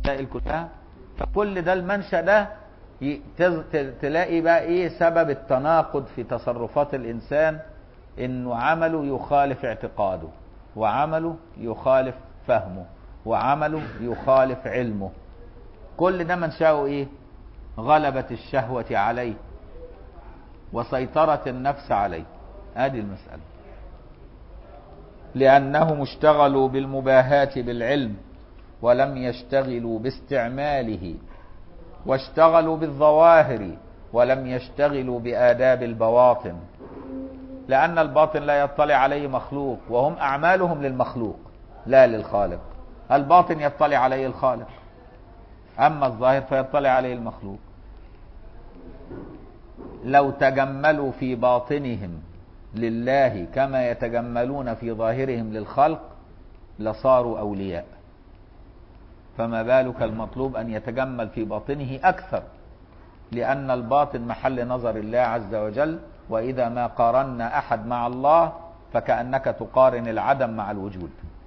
المسائل كلها. فكل ده المنشأ ده تلاقي بقى ايه سبب التناقض في تصرفات الانسان، انه عمله يخالف اعتقاده، وعمله يخالف فهمه، وعمله يخالف علمه. كل ده منشأه ايه؟ غلبة الشهوة عليه وسيطرة النفس عليه. هذه المسألة. لأنهم اشتغلوا بالمباهاة بالعلم ولم يشتغلوا باستعماله، واشتغلوا بالظواهر ولم يشتغلوا بآداب البواطن. لأن الباطن لا يطلع عليه مخلوق، وهم أعمالهم للمخلوق لا للخالق. الباطن يطلع عليه الخالق، أما الظاهر فيطلع عليه المخلوق. لو تجملوا في باطنهم لله كما يتجملون في ظاهرهم للخلق لصاروا أولياء، فما بالك المطلوب أن يتجمل في باطنه أكثر، لأن الباطن محل نظر الله عز وجل. وإذا ما قارنا أحد مع الله فكأنك تقارن العدم مع الوجود.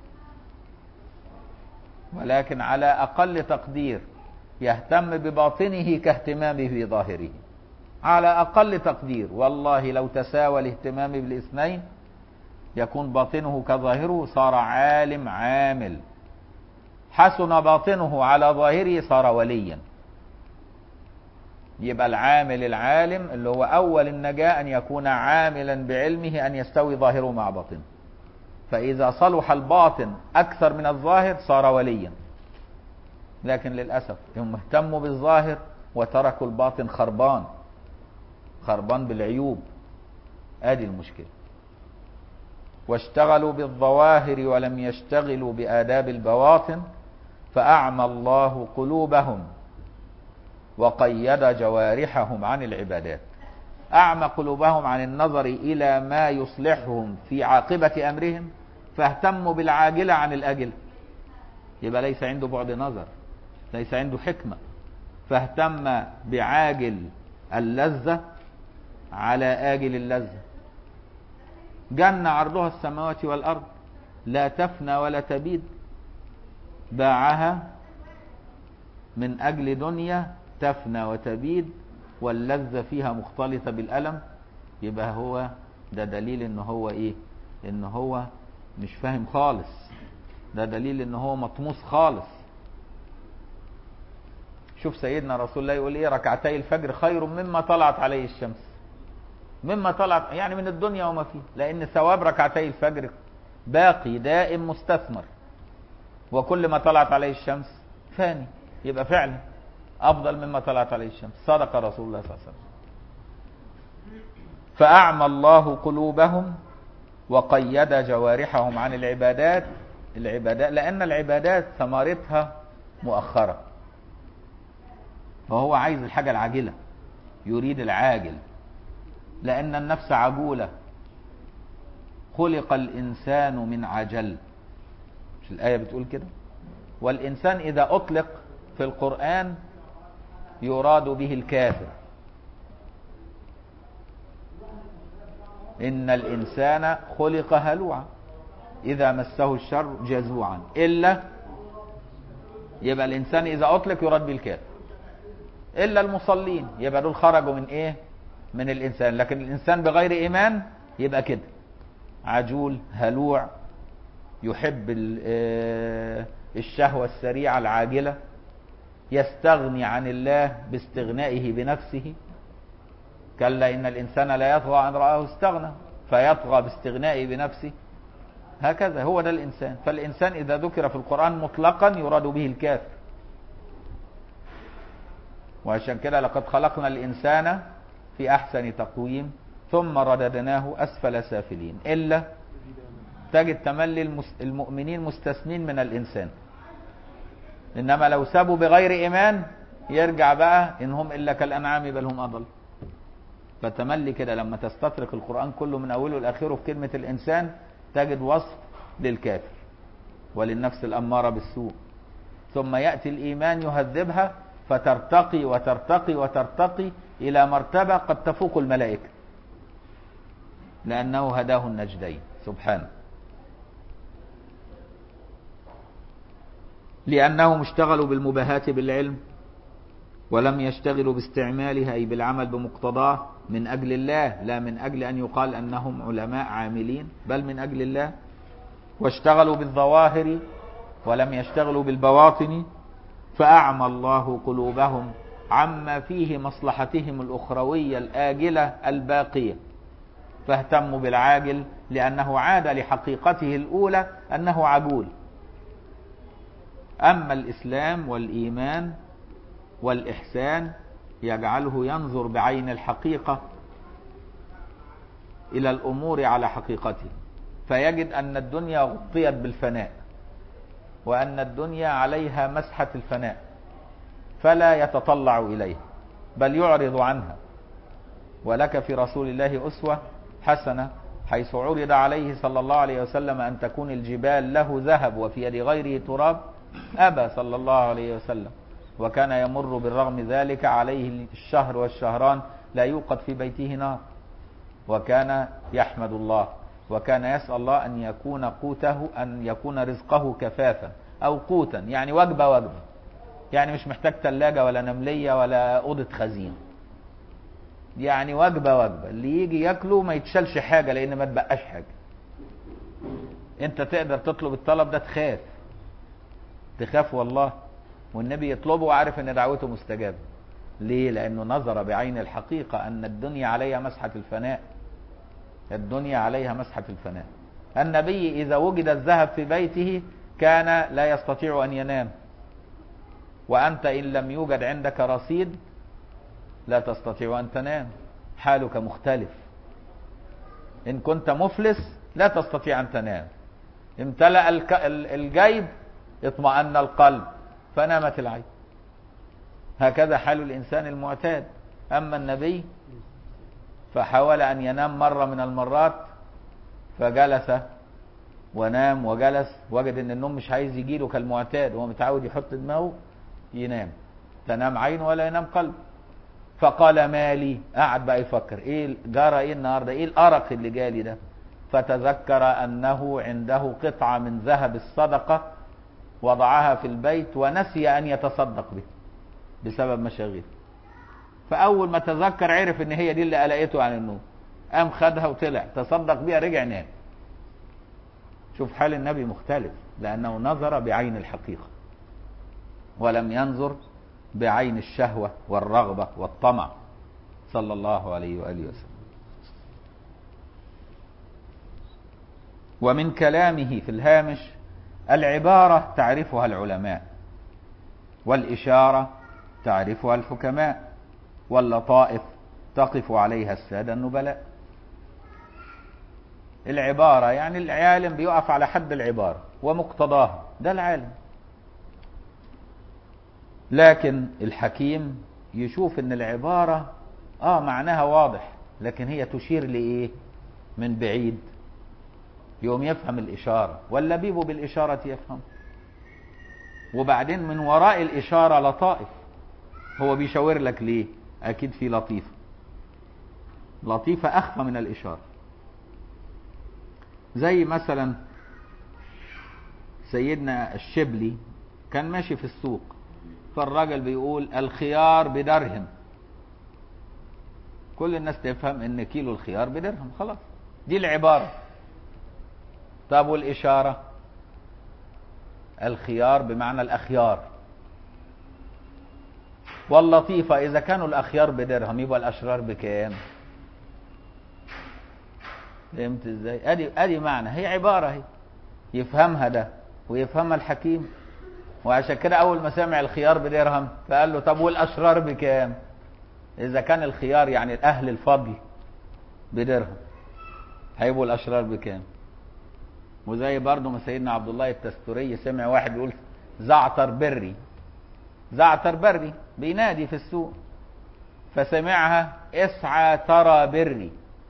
ولكن على أقل تقدير يهتم بباطنه كاهتمامه بظاهره، على أقل تقدير. والله لو تساوى الاهتمام بالاثنين يكون باطنه كظاهره، صار عالم عامل. حسن باطنه على ظاهره صار وليا. يبقى العامل العالم اللي هو أول النجاة أن يكون عاملا بعلمه، أن يستوي ظاهره مع باطنه. فإذا صلح الباطن أكثر من الظاهر صار وليا. لكن للأسف هم اهتموا بالظاهر وتركوا الباطن خربان، خربان بالعيوب. ادي المشكلة. واشتغلوا بالظواهر ولم يشتغلوا بآداب البواطن فأعمى الله قلوبهم وقيد جوارحهم عن العبادات. أعمى قلوبهم عن النظر إلى ما يصلحهم في عاقبة أمرهم، فاهتموا بالعاجلة عن الآجلة. يبقى ليس عنده بعد نظر، ليس عنده حكمة، فاهتم بعاجل اللذة على آجل اللذة. جنة عرضها السماوات والأرض لا تفنى ولا تبيد، باعها من أجل دنيا تفنى وتبيد واللذة فيها مختلطة بالألم. يبقى هو ده دليل إن هو إيه؟ إن هو مش فاهم خالص، ده دليل إن هو مطموس خالص. شوف سيدنا رسول الله يقول إيه؟ ركعتي الفجر خير مما طلعت عليه الشمس. مما طلعت يعني من الدنيا وما فيه، لأن ثواب ركعتي الفجر باقي دائم مستثمر، وكل ما طلعت عليه الشمس فاني. يبقى فعلا أفضل مما طلعت عليه الشمس. صدق رسول الله صلى الله عليه وسلم. فأعمى الله قلوبهم وقيد جوارحهم عن العبادات. لأن العبادات ثمرتها مؤخرة، فهو عايز الحاجة العاجلة، يريد العاجل، لأن النفس عجولة. خلق الإنسان من عجل، مش الآية بتقول كده؟ والإنسان إذا أطلق في القرآن يراد به الكافر. إن الإنسان خلق هلوعا إذا مسه الشر جزوعا إلا. يبقى الإنسان إذا أطلق يراد به الكافر، إلا المصلين. يبقى دول خرجوا من إيه؟ من الإنسان. لكن الإنسان بغير إيمان يبقى كده عجول هلوع، يحب الشهوة السريعة العاجلة، يستغني عن الله باستغنائه بنفسه. كلا إن الإنسان لا يطغى أن رآه استغنى، فيطغى باستغنائه بنفسه. هكذا هو ده الإنسان. فالإنسان إذا ذكر في القرآن مطلقا يراد به الكافر. وعشان كده لقد خلقنا الإنسان في أحسن تقويم ثم رددناه أسفل سافلين. إلا تجد تملي المؤمنين مستثنين من الإنسان، إنما لو سابوا بغير إيمان يرجع بقى إنهم إلا كالأنعام بل هم أضل. فتملي كده لما تستطرق القرآن كله من أوله لآخره في كلمة الإنسان تجد وصف للكافر وللنفس الأمارة بالسوء، ثم يأتي الإيمان يهذبها فترتقي وترتقي وترتقي إلى مرتبة قد تفوق الملائكة، لأنه هداه النجدين سبحانه. لأنهم اشتغلوا بالمباهات بالعلم ولم يشتغلوا باستعمالها أي بالعمل بمقتضاه من أجل الله، لا من أجل أن يقال أنهم علماء عاملين، بل من أجل الله. واشتغلوا بالظواهر ولم يشتغلوا بالبواطن، فأعمى الله قلوبهم عما فيه مصلحتهم الأخروية الآجلة الباقية، فاهتموا بالعاجل لأنه عاد لحقيقته الأولى أنه عجول. أما الإسلام والإيمان والإحسان يجعله ينظر بعين الحقيقة إلى الأمور على حقيقته، فيجد أن الدنيا غطيت بالفناء، وأن الدنيا عليها مسحة الفناء، فلا يتطلع إليها بل يعرض عنها. ولك في رسول الله أسوة حسنة حيث عرض عليه صلى الله عليه وسلم أن تكون الجبال له ذهب وفي يد غيره تراب، أبى صلى الله عليه وسلم، وكان يمر بالرغم ذلك عليه الشهر والشهران لا يوقد في بيته نار، وكان يحمد الله، وكان يسأل الله أن يكون قوته، أن يكون رزقه كفافا أو قوتا، يعني وجبة وجبة، يعني مش محتاج ثلاجة ولا نملية ولا أوضة خزين، يعني وجبة وجبة اللي يجي ياكله ما يتشالش حاجة لأن ما تبقاش حاجة. أنت تقدر تطلب الطلب ده، تخاف والله، والنبي يطلبه وعارف أن دعوته مستجابة. ليه؟ لأنه نظر بعين الحقيقة أن الدنيا عليها مسحة الفناء، الدنيا عليها مسحة الفناء. النبي إذا وجد الذهب في بيته كان لا يستطيع أن ينام، وأنت إن لم يوجد عندك رصيد لا تستطيع أن تنام، حالك مختلف. إن كنت مفلس لا تستطيع أن تنام، امتلأ الجيب اطمأن القلب فنامت العين. هكذا حال الإنسان المعتاد. أما النبي فحاول أن ينام مرة من المرات، فجلس ونام وجلس، وجد أن النوم مش عايز يجيله كالمعتاد، هو متعود يحط دماغه ينام، تنام عينه ولا ينام قلبه. فقال مالي، قعد بقى يفكر ايه جرى، ايه النهارده، ايه الارق اللي جالي ده، فتذكر انه عنده قطعة من ذهب الصدقة وضعها في البيت ونسي ان يتصدق به بسبب مشاغله. فاول ما تذكر عرف ان هي دي اللي قلقته عن النوم، قام خدها وطلع تصدق بيها، رجع نام. شوف حال النبي مختلف، لانه نظر بعين الحقيقة ولم ينظر بعين الشهوة والرغبة والطمع صلى الله عليه وآله وسلم. ومن كلامه في الهامش: العبارة تعرفها العلماء، والإشارة تعرفها الحكماء، واللطائف تقف عليها السادة النبلاء. العبارة يعني العالم بيقف على حد العبارة ومقتضاها، ده العالم. لكن الحكيم يشوف ان العبارة معناها واضح، لكن هي تشير لإيه من بعيد، يوم يفهم الإشارة، واللبيب بالإشارة يفهم. وبعدين من وراء الإشارة لطائف، هو بيشاور لك ليه؟ أكيد في لطيفة، لطيفة أخفى من الإشارة. زي مثلا سيدنا الشبلي كان ماشي في السوق، فالراجل بيقول الخيار بدرهم، كل الناس تفهم ان كيلو الخيار بدرهم، خلاص دي العبارة. طب والإشارة؟ الخيار بمعنى الأخيار، واللطيفة إذا كانوا الأخيار بدرهم يبقى الأشرار بكام؟ فهمت ازاي؟ ادي معنى، هي عبارة هي يفهمها ده ويفهمها الحكيم. وعشان كده اول ما سمع الخيار بدرهم فقال له طب والاشرار بكام؟ اذا كان الخيار يعني اهل الفضل بدرهم، هيبقوا الاشرار بكام؟ وزي برضه ما سيدنا عبد الله التستوري سمع واحد بيقول زعتر بري، زعتر بري بينادي في السوق، فسمعها اسعى ترى بري،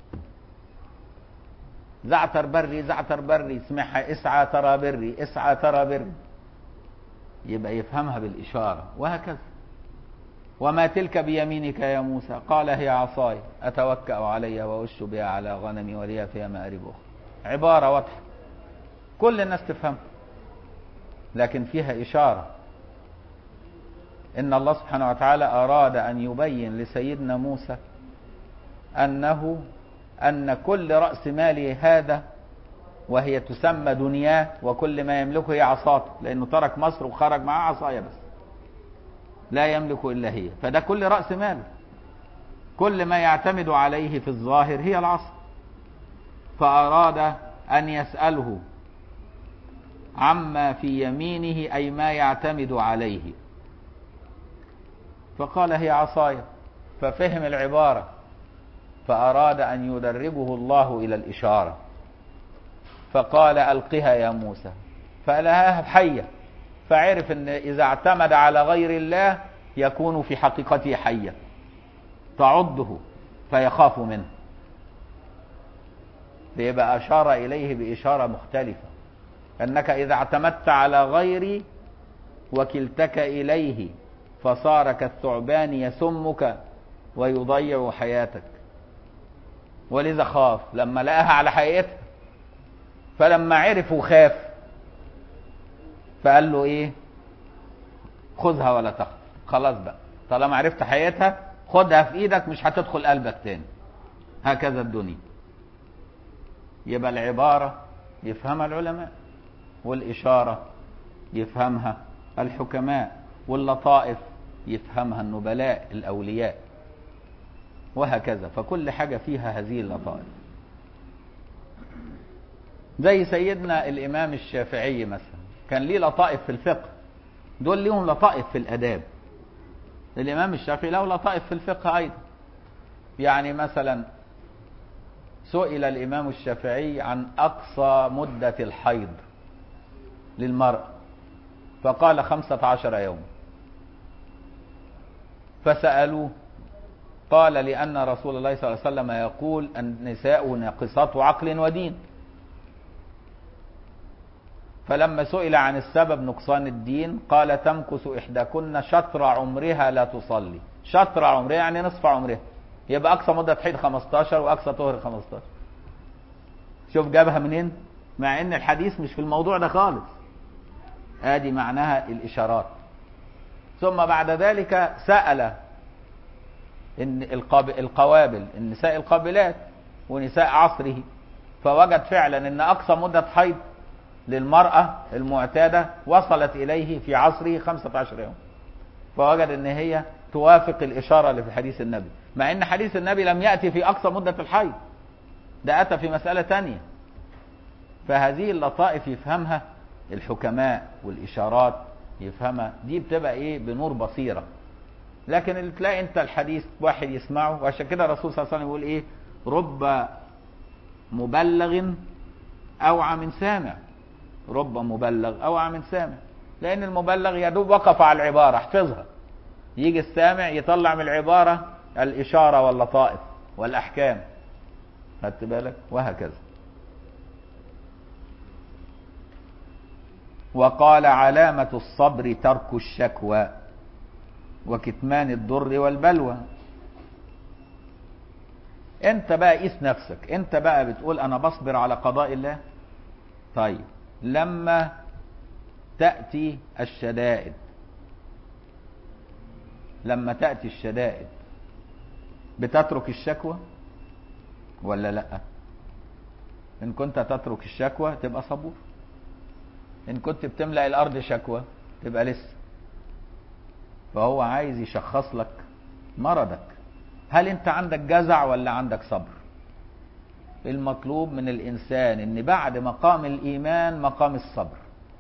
زعتر بري زعتر بري، سمعها اسعى ترى بري اسعى ترى بري، يبقى يفهمها بالإشارة. وهكذا. وما تلك بيمينك يا موسى؟ قال هي عصاي أتوكأ عليها وأش بها على غنمي ولي فيها مآرب أخرى. عبارة واضحة كل الناس تفهمها، لكن فيها إشارة إن الله سبحانه وتعالى أراد أن يبين لسيدنا موسى أن كل رأس ماله هذا، وهي تسمى دنياه، وكل ما يملكه هي عصاته، لأنه ترك مصر وخرج معاه عصاية بس، لا يملك إلا هي، فده كل رأس ماله، كل ما يعتمد عليه في الظاهر هي العصا. فأراد أن يسأله عما في يمينه، أي ما يعتمد عليه، فقال هي عصايا، ففهم العبارة، فأراد أن يدربه الله إلى الإشارة، فقال ألقها يا موسى، فألهاها حية، فعرف أن إذا اعتمد على غير الله يكون في حقيقته حية تعضه فيخاف منه، بيبقى أشار إليه بإشارة مختلفة، أنك إذا اعتمدت على غيري وكلتك إليه فصار كالثعبان يسمك ويضيع حياتك. ولذا خاف لما لقاها على حقيقتها، فلما عرف وخاف فقال له ايه؟ خذها ولا تخف، خلاص بقى طالما عرفت حقيقتها خدها في ايدك، مش هتدخل قلبك تاني. هكذا الدنيا. يبقى العبارة يفهمها العلماء، والإشارة يفهمها الحكماء، واللطائف يفهمها النبلاء الأولياء، وهكذا. فكل حاجة فيها هذه اللطائف. زي سيدنا الإمام الشافعي مثلا كان ليه لطائف في الفقه، دول ليهم لطائف في الأداب. الإمام الشافعي له لطائف في الفقه أيضا. يعني مثلا سئل الإمام الشافعي عن أقصى مدة الحيض للمرأة، فقال 15 يوم. فسألوه قال لأن رسول الله صلى الله عليه وسلم يقول النساء ناقصات عقل ودين. فلما سئل عن السبب نقصان الدين قال تمكث إحداكن شطر عمرها لا تصلي. شطر عمرها يعني نصف عمرها، يبقى أقصى مدة حيض 15 وأقصى طهر 15. شوف جابها منين، مع ان الحديث مش في الموضوع ده خالص. ادي معناها الإشارات. ثم بعد ذلك سأل إن القوابل، النساء القابلات ونساء عصره، فوجد فعلا ان اقصى مدة حيض للمرأة المعتادة وصلت اليه في عصره 15 يوم، فوجد ان هي توافق الإشارة اللي في حديث النبي، مع ان حديث النبي لم يأتي في اقصى مدة الحيض، ده اتى في مسألة تانية. فهذه اللطائف يفهمها الحكماء، والإشارات يفهمها، دي بتبقى ايه؟ بنور بصيرة. لكن اللي تلاقي انت الحديث واحد يسمعه، وعشان كده الرسول صلى الله عليه وسلم يقول ايه؟ رب مبلغ اوعى من سامع. رب مبلغ اوعى من سامع، لان المبلغ يدوب وقف على العبارة احفظها، يجي السامع يطلع من العبارة الإشارة واللطائف والأحكام، خدت بالك؟ وهكذا. وقال علامة الصبر ترك الشكوى وكتمان الضر والبلوى. انت بقى قيس نفسك، انت بقى بتقول انا بصبر على قضاء الله. طيب لما تأتي الشدائد، لما تأتي الشدائد بتترك الشكوى ولا لا؟ ان كنت تترك الشكوى تبقى صبور، ان كنت بتملأ الارض شكوى تبقى لسه. فهو عايز يشخص لك مرضك، هل انت عندك جزع ولا عندك صبر؟ المطلوب من الانسان ان بعد مقام الايمان مقام الصبر،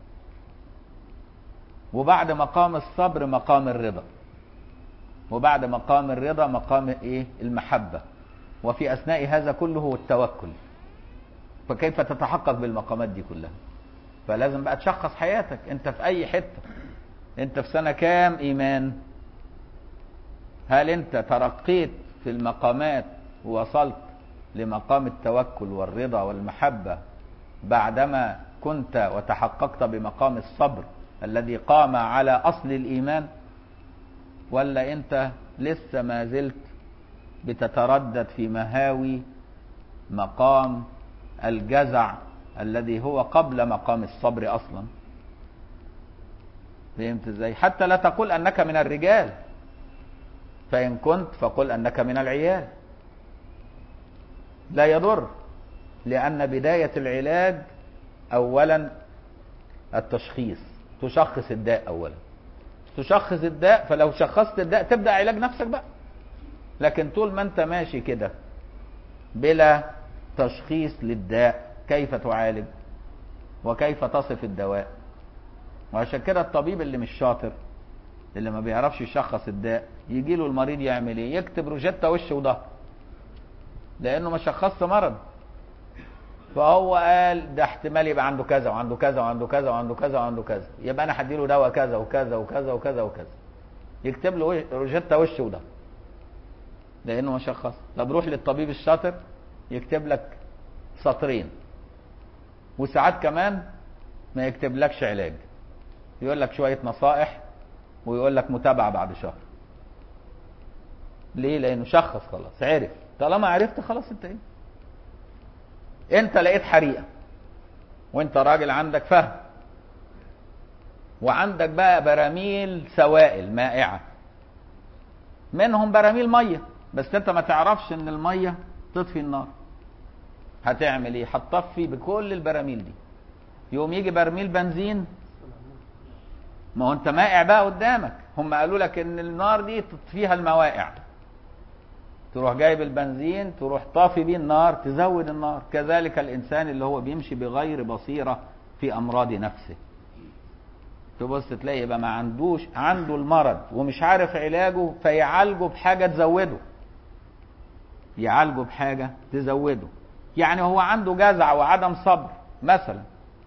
وبعد مقام الصبر مقام الرضا، وبعد مقام الرضا مقام ايه؟ المحبة، وفي اثناء هذا كله التوكل. فكيف تتحقق بالمقامات دي كلها؟ فلازم بقى تشخص حياتك، انت في اي حتة، انت في سنة كام ايمان؟ هل انت ترقيت في المقامات ووصلت لمقام التوكل والرضا والمحبة بعدما كنت وتحققت بمقام الصبر الذي قام على اصل الايمان، ولا انت لسه ما زلت بتتردد في مهاوي مقام الجزع الذي هو قبل مقام الصبر اصلا؟ فهمت ازاي؟ حتى لا تقول انك من الرجال، فان كنت فقل انك من العيال، لا يضر. لان بداية العلاج اولا التشخيص، تشخص الداء اولا، تشخص الداء، فلو شخصت الداء تبدأ علاج نفسك بقى. لكن طول ما انت ماشي كده بلا تشخيص للداء كيف تعالج وكيف تصف الدواء؟ وعشان كده الطبيب اللي مش شاطر، اللي ما بيعرفش يشخص الداء، يجي له المريض يعمل ايه؟ يكتب روجيتا وش وظهر، لانه ما شخصش مرض. فهو قال ده احتمال يبقى عنده كذا وعنده كذا وعنده كذا وعنده كذا وعنده كذا، يبقى انا هديله دواء كذا وكذا وكذا وكذا وكذا، يكتب له روجيتا وش وظهر لانه ما شخص. طب روح للطبيب الشاطر يكتب لك سطرين، وساعات كمان ما يكتب لكش علاج، يقول لك شوية نصائح ويقول لك متابعة بعد شهر. ليه؟ لانه شخص خلاص، عرف. طالما عرفت خلاص انت ايه؟ انت لقيت حريقة وانت راجل عندك فهم، وعندك بقى براميل سوائل مائعة، منهم براميل مية، بس انت ما تعرفش ان المية تطفي النار. هتعمل ايه؟ هتطفي بكل البراميل دي. يوم يجي برميل بنزين، ما هو انت مائع بقى قدامك، هم قالوا لك ان النار دي تطفيها الموائع، تروح جايب البنزين تروح طافي بيه النار، تزود النار. كذلك الانسان اللي هو بيمشي بغير بصيرة في امراض نفسه، تبص تلاقي يبقى ما عنده المرض ومش عارف علاجه، فيعالجه بحاجة تزوده، يعالجه بحاجة تزوده. يعني هو عنده جزع وعدم صبر مثلا،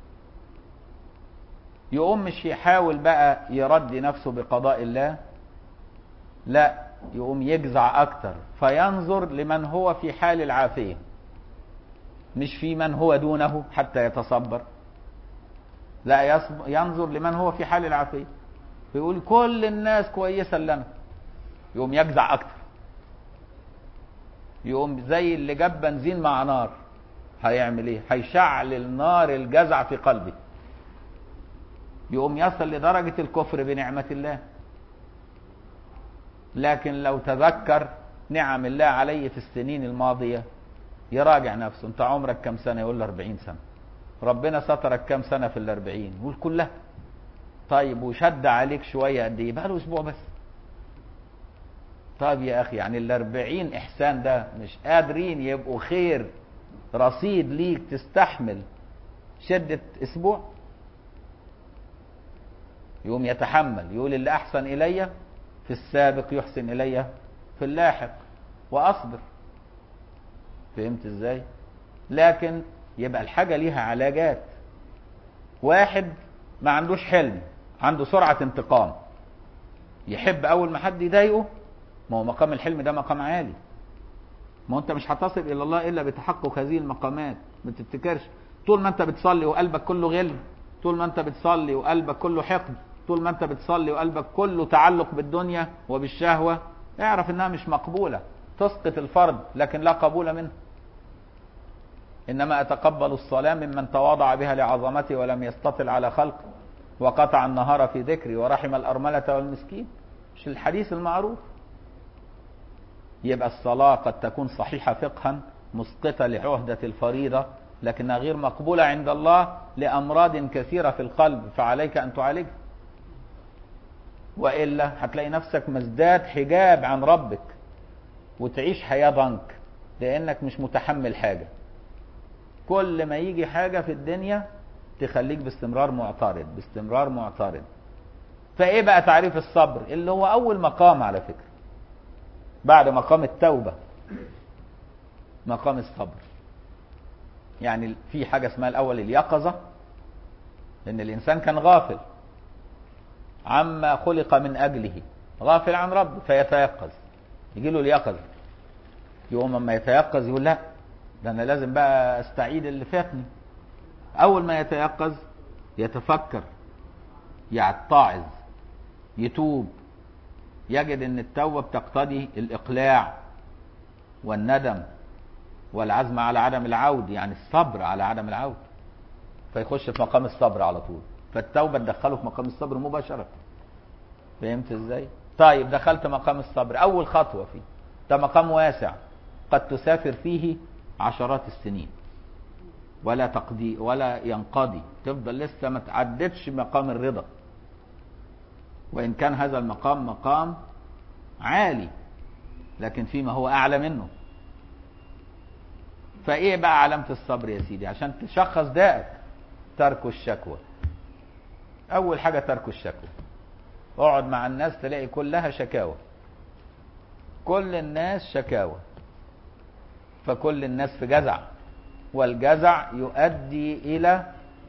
يقوم مش يحاول بقى يرضي نفسه بقضاء الله، لا، يقوم يجزع اكتر، فينظر لمن هو في حال العافية مش في من هو دونه حتى يتصبر، لا، ينظر لمن هو في حال العافية، فيقول كل الناس كويسة لنا، يقوم يجزع اكتر، يقوم زي اللي جاب بنزين مع نار، هيعمل ايه؟ هيشعل النار الجزع في قلبه، يقوم يصل لدرجة الكفر بنعمة الله. لكن لو تذكر نعم الله عليه في السنين الماضية، يراجع نفسه، انت عمرك كم سنة؟ يقول له 40 سنة. ربنا سترك كم سنة في ال40؟ يقول كلها. طيب وشد عليك شوية قد ايه؟ بقى له اسبوع بس. طيب يا اخي، يعني ال40 احسان ده مش قادرين يبقوا خير رصيد ليك تستحمل شدة اسبوع؟ يقوم يتحمل، يقول اللي احسن الي في السابق يحسن الي في اللاحق، واصبر. فهمت ازاي؟ لكن يبقى الحاجة ليها علاجات. واحد ما عندوش حلم، عنده سرعة انتقام، يحب اول ما حد يضايقه، ما هو مقام الحلم ده مقام عالي، ما هو انت مش هتصل الى الله الا بتحقق هذه المقامات. ما تفتكرش طول ما انت بتصلي وقلبك كله غل، طول ما انت بتصلي وقلبك كله حقد، طول ما انت بتصلي وقلبك كله تعلق بالدنيا وبالشهوة، اعرف انها مش مقبولة، تسقط الفرض لكن لا قبول منه. انما اتقبل الصلاة ممن تواضع بها لعظمتي ولم يستطل على خلقه، وقطع النهار في ذكري، ورحم الارملة والمسكين. مش الحديث المعروف؟ يبقى الصلاة قد تكون صحيحة فقها، مسقطة لعهدة الفريضة، لكنها غير مقبولة عند الله لأمراض كثيرة في القلب، فعليك أن تعالجها، وإلا هتلاقي نفسك مزداد حجاب عن ربك، وتعيش حياة ضنك، لأنك مش متحمل حاجة. كل ما يجي حاجة في الدنيا تخليك باستمرار معترض، باستمرار معترض. فإيه بقى تعريف الصبر؟ اللي هو أول مقام على فكرة بعد مقام التوبة، مقام الصبر. يعني في حاجة اسمها الأول اليقظة، لأن الإنسان كان غافل عما خلق من أجله، غافل عن ربه، فيتيقظ، يجي له اليقظة، يقوم لما يتيقظ يقول لا، ده أنا لازم بقى أستعيد اللي فاتني. أول ما يتيقظ يتفكر، يتعظ، يتوب، يجد أن التوبة بتقتضي الإقلاع والندم والعزم على عدم العود، يعني الصبر على عدم العود، فيخش في مقام الصبر على طول. فالتوبة تدخله في مقام الصبر مباشرة. فهمت ازاي؟ طيب دخلت مقام الصبر، اول خطوة فيه ده مقام واسع قد تسافر فيه عشرات السنين ولا تقضي ولا ينقضي، تفضل لسه ما تعدتش مقام الرضا، وإن كان هذا المقام مقام عالي لكن فيما هو أعلى منه. فإيه بقى علامة الصبر يا سيدي عشان تشخص دائك؟ ترك الشكوى. أول حاجة ترك الشكوى. اقعد مع الناس تلاقي كلها شكاوى، كل الناس شكاوى، فكل الناس في جزع، والجزع يؤدي إلى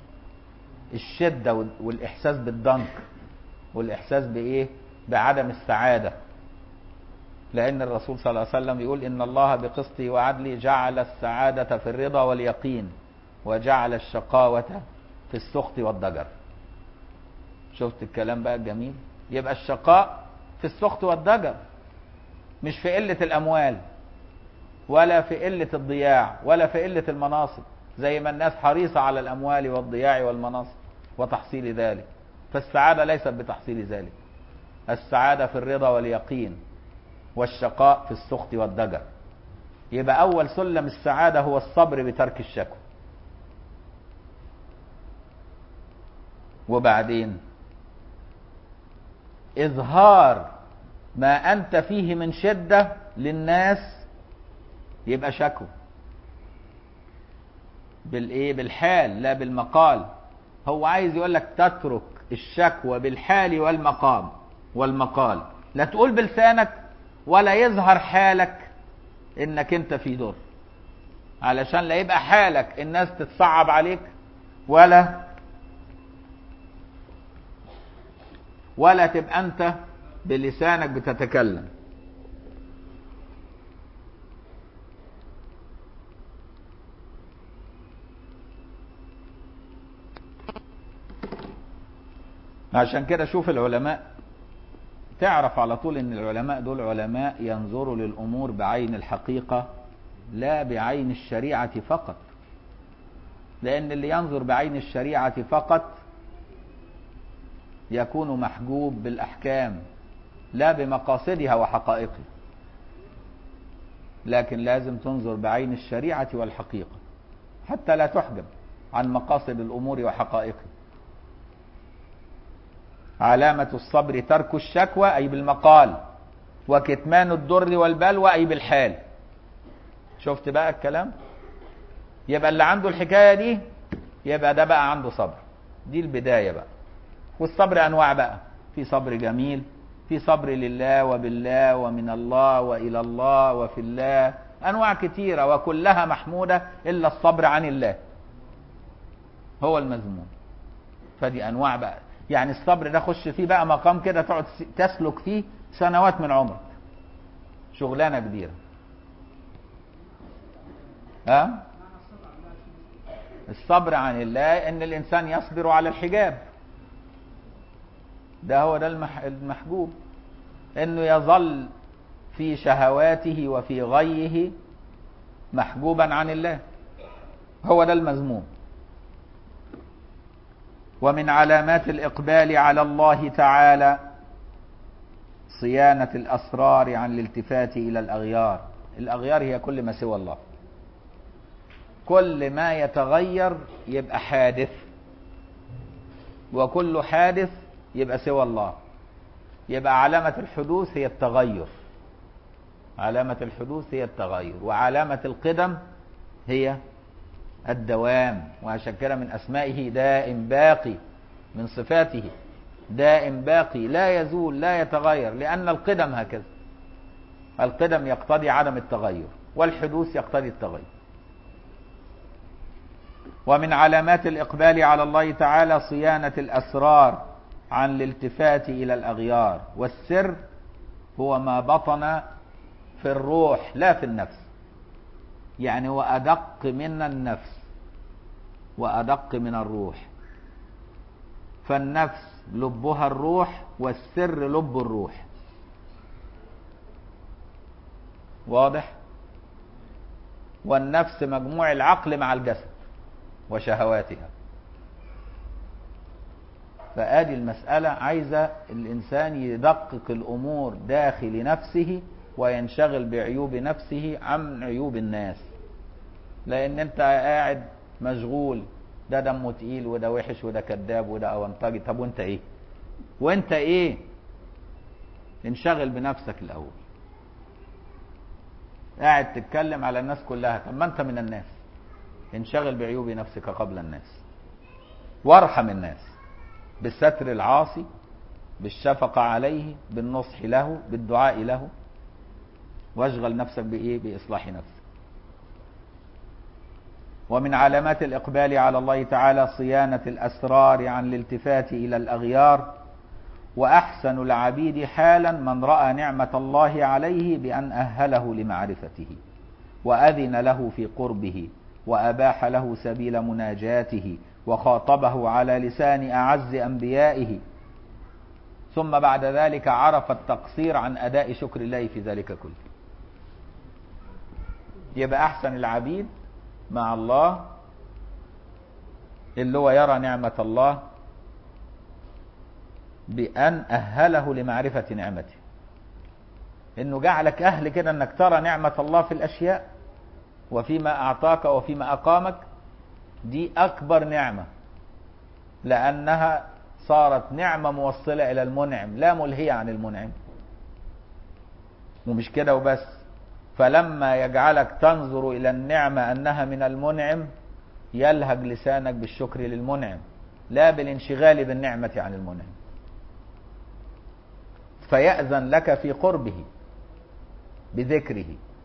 الشدة والإحساس بالضنك والإحساس بإيه؟ بعدم السعادة. لأن الرسول صلى الله عليه وسلم يقول إن الله بقسطه وعدله جعل السعادة في الرضا واليقين وجعل الشقاوة في السخط والضجر. شفت الكلام بقى الجميل؟ يبقى الشقاء في السخط والضجر، مش في قلة الأموال ولا في قلة الضياع ولا في قلة المناصب، زي ما الناس حريصة على الأموال والضياع والمناصب وتحصيل ذلك، فالسعادة ليست بتحصيل ذلك. السعادة في الرضا واليقين، والشقاء في السخط والضجر. يبقى أول سلم السعادة هو الصبر بترك الشكوى. وبعدين إظهار ما أنت فيه من شدة للناس يبقى شكوى. بالإيه؟ بالحال لا بالمقال. هو عايز يقول لك تترك الشكوى بالحال والمقال، لا تقول بلسانك ولا يظهر حالك انك انت في دور، علشان لا يبقى حالك الناس تتصعب عليك ولا تبقى انت بلسانك بتتكلم. عشان كده شوف العلماء، تعرف على طول ان العلماء دول علماء ينظروا للامور بعين الحقيقة لا بعين الشريعة فقط. لان اللي ينظر بعين الشريعة فقط يكون محجوب بالاحكام لا بمقاصدها وحقائقها، لكن لازم تنظر بعين الشريعة والحقيقة حتى لا تحجب عن مقاصد الامور وحقائقها. علامة الصبر ترك الشكوى أي بالمقال، وكتمان الضر والبلوى أي بالحال. شفت بقى الكلام؟ يبقى اللي عنده الحكاية دي يبقى ده بقى عنده صبر. دي البداية بقى. والصبر أنواع بقى، في صبر جميل، في صبر لله وبالله ومن الله وإلى الله وفي الله، أنواع كتيرة وكلها محمودة إلا الصبر عن الله هو المذموم. فدي أنواع بقى، يعني الصبر ده خش فيه بقى مقام كده تقعد تسلك فيه سنوات من عمرك، شغلانة كبيرة. ها؟ الصبر عن الله ان الانسان يصبر على الحجاب، ده هو ده المحجوب، انه يظل في شهواته وفي غيه محجوبا عن الله، هو ده المذموم. ومن علامات الإقبال على الله تعالى صيانة الأسرار عن الالتفات إلى الأغيار. الأغيار هي كل ما سوى الله، كل ما يتغير يبقى حادث، وكل حادث يبقى سوى الله. يبقى علامة الحدوث هي التغير، علامة الحدوث هي التغير، وعلامة القدم هي الدوام. وعشان كده من أسمائه دائم باقي، من صفاته دائم باقي لا يزول لا يتغير، لأن القدم هكذا، القدم يقتضي عدم التغير والحدوث يقتضي التغير. ومن علامات الإقبال على الله تعالى صيانة الأسرار عن الالتفات إلى الأغيار. والسر هو ما بطن في الروح لا في النفس، يعني هو أدق من النفس وأدق من الروح. فالنفس لبها الروح والسر لب الروح. واضح؟ والنفس مجموع العقل مع الجسد وشهواتها، فآدي المسألة عايزة الإنسان يدقق الأمور داخل نفسه وينشغل بعيوب نفسه عن عيوب الناس. لأن أنت قاعد مشغول، ده دمه تقيل وده وحش وده كذاب وده أونطجي. طب وأنت إيه؟ وأنت إيه؟ انشغل بنفسك الأول. قاعد تتكلم على الناس كلها، طب ما أنت من الناس. انشغل بعيوب نفسك قبل الناس، وارحم الناس بالستر العاصي، بالشفقة عليه، بالنصح له، بالدعاء له، واشغل نفسك بإيه؟ بإصلاح نفسك. ومن علامات الإقبال على الله تعالى صيانة الأسرار عن الالتفات إلى الأغيار. وأحسن العبيد حالا من رأى نعمة الله عليه بأن أهله لمعرفته، وأذن له في قربه، وأباح له سبيل مناجاته، وخاطبه على لسان أعز أنبيائه، ثم بعد ذلك عرف التقصير عن أداء شكر الله في ذلك كله. يبقى أحسن العبيد مع الله اللي هو يرى نعمة الله بأن أهله لمعرفة نعمته، إنه جعلك أهل كده إنك ترى نعمة الله في الأشياء وفيما أعطاك وفيما أقامك. دي أكبر نعمة، لأنها صارت نعمة موصلة إلى المنعم لا ملهية عن المنعم. ومش كده وبس، فلما يجعلك تنظر إلى النعمة أنها من المنعم يلهج لسانك بالشكر للمنعم لا بالانشغال بالنعمة عن المنعم، فيأذن لك في قربه بذكره،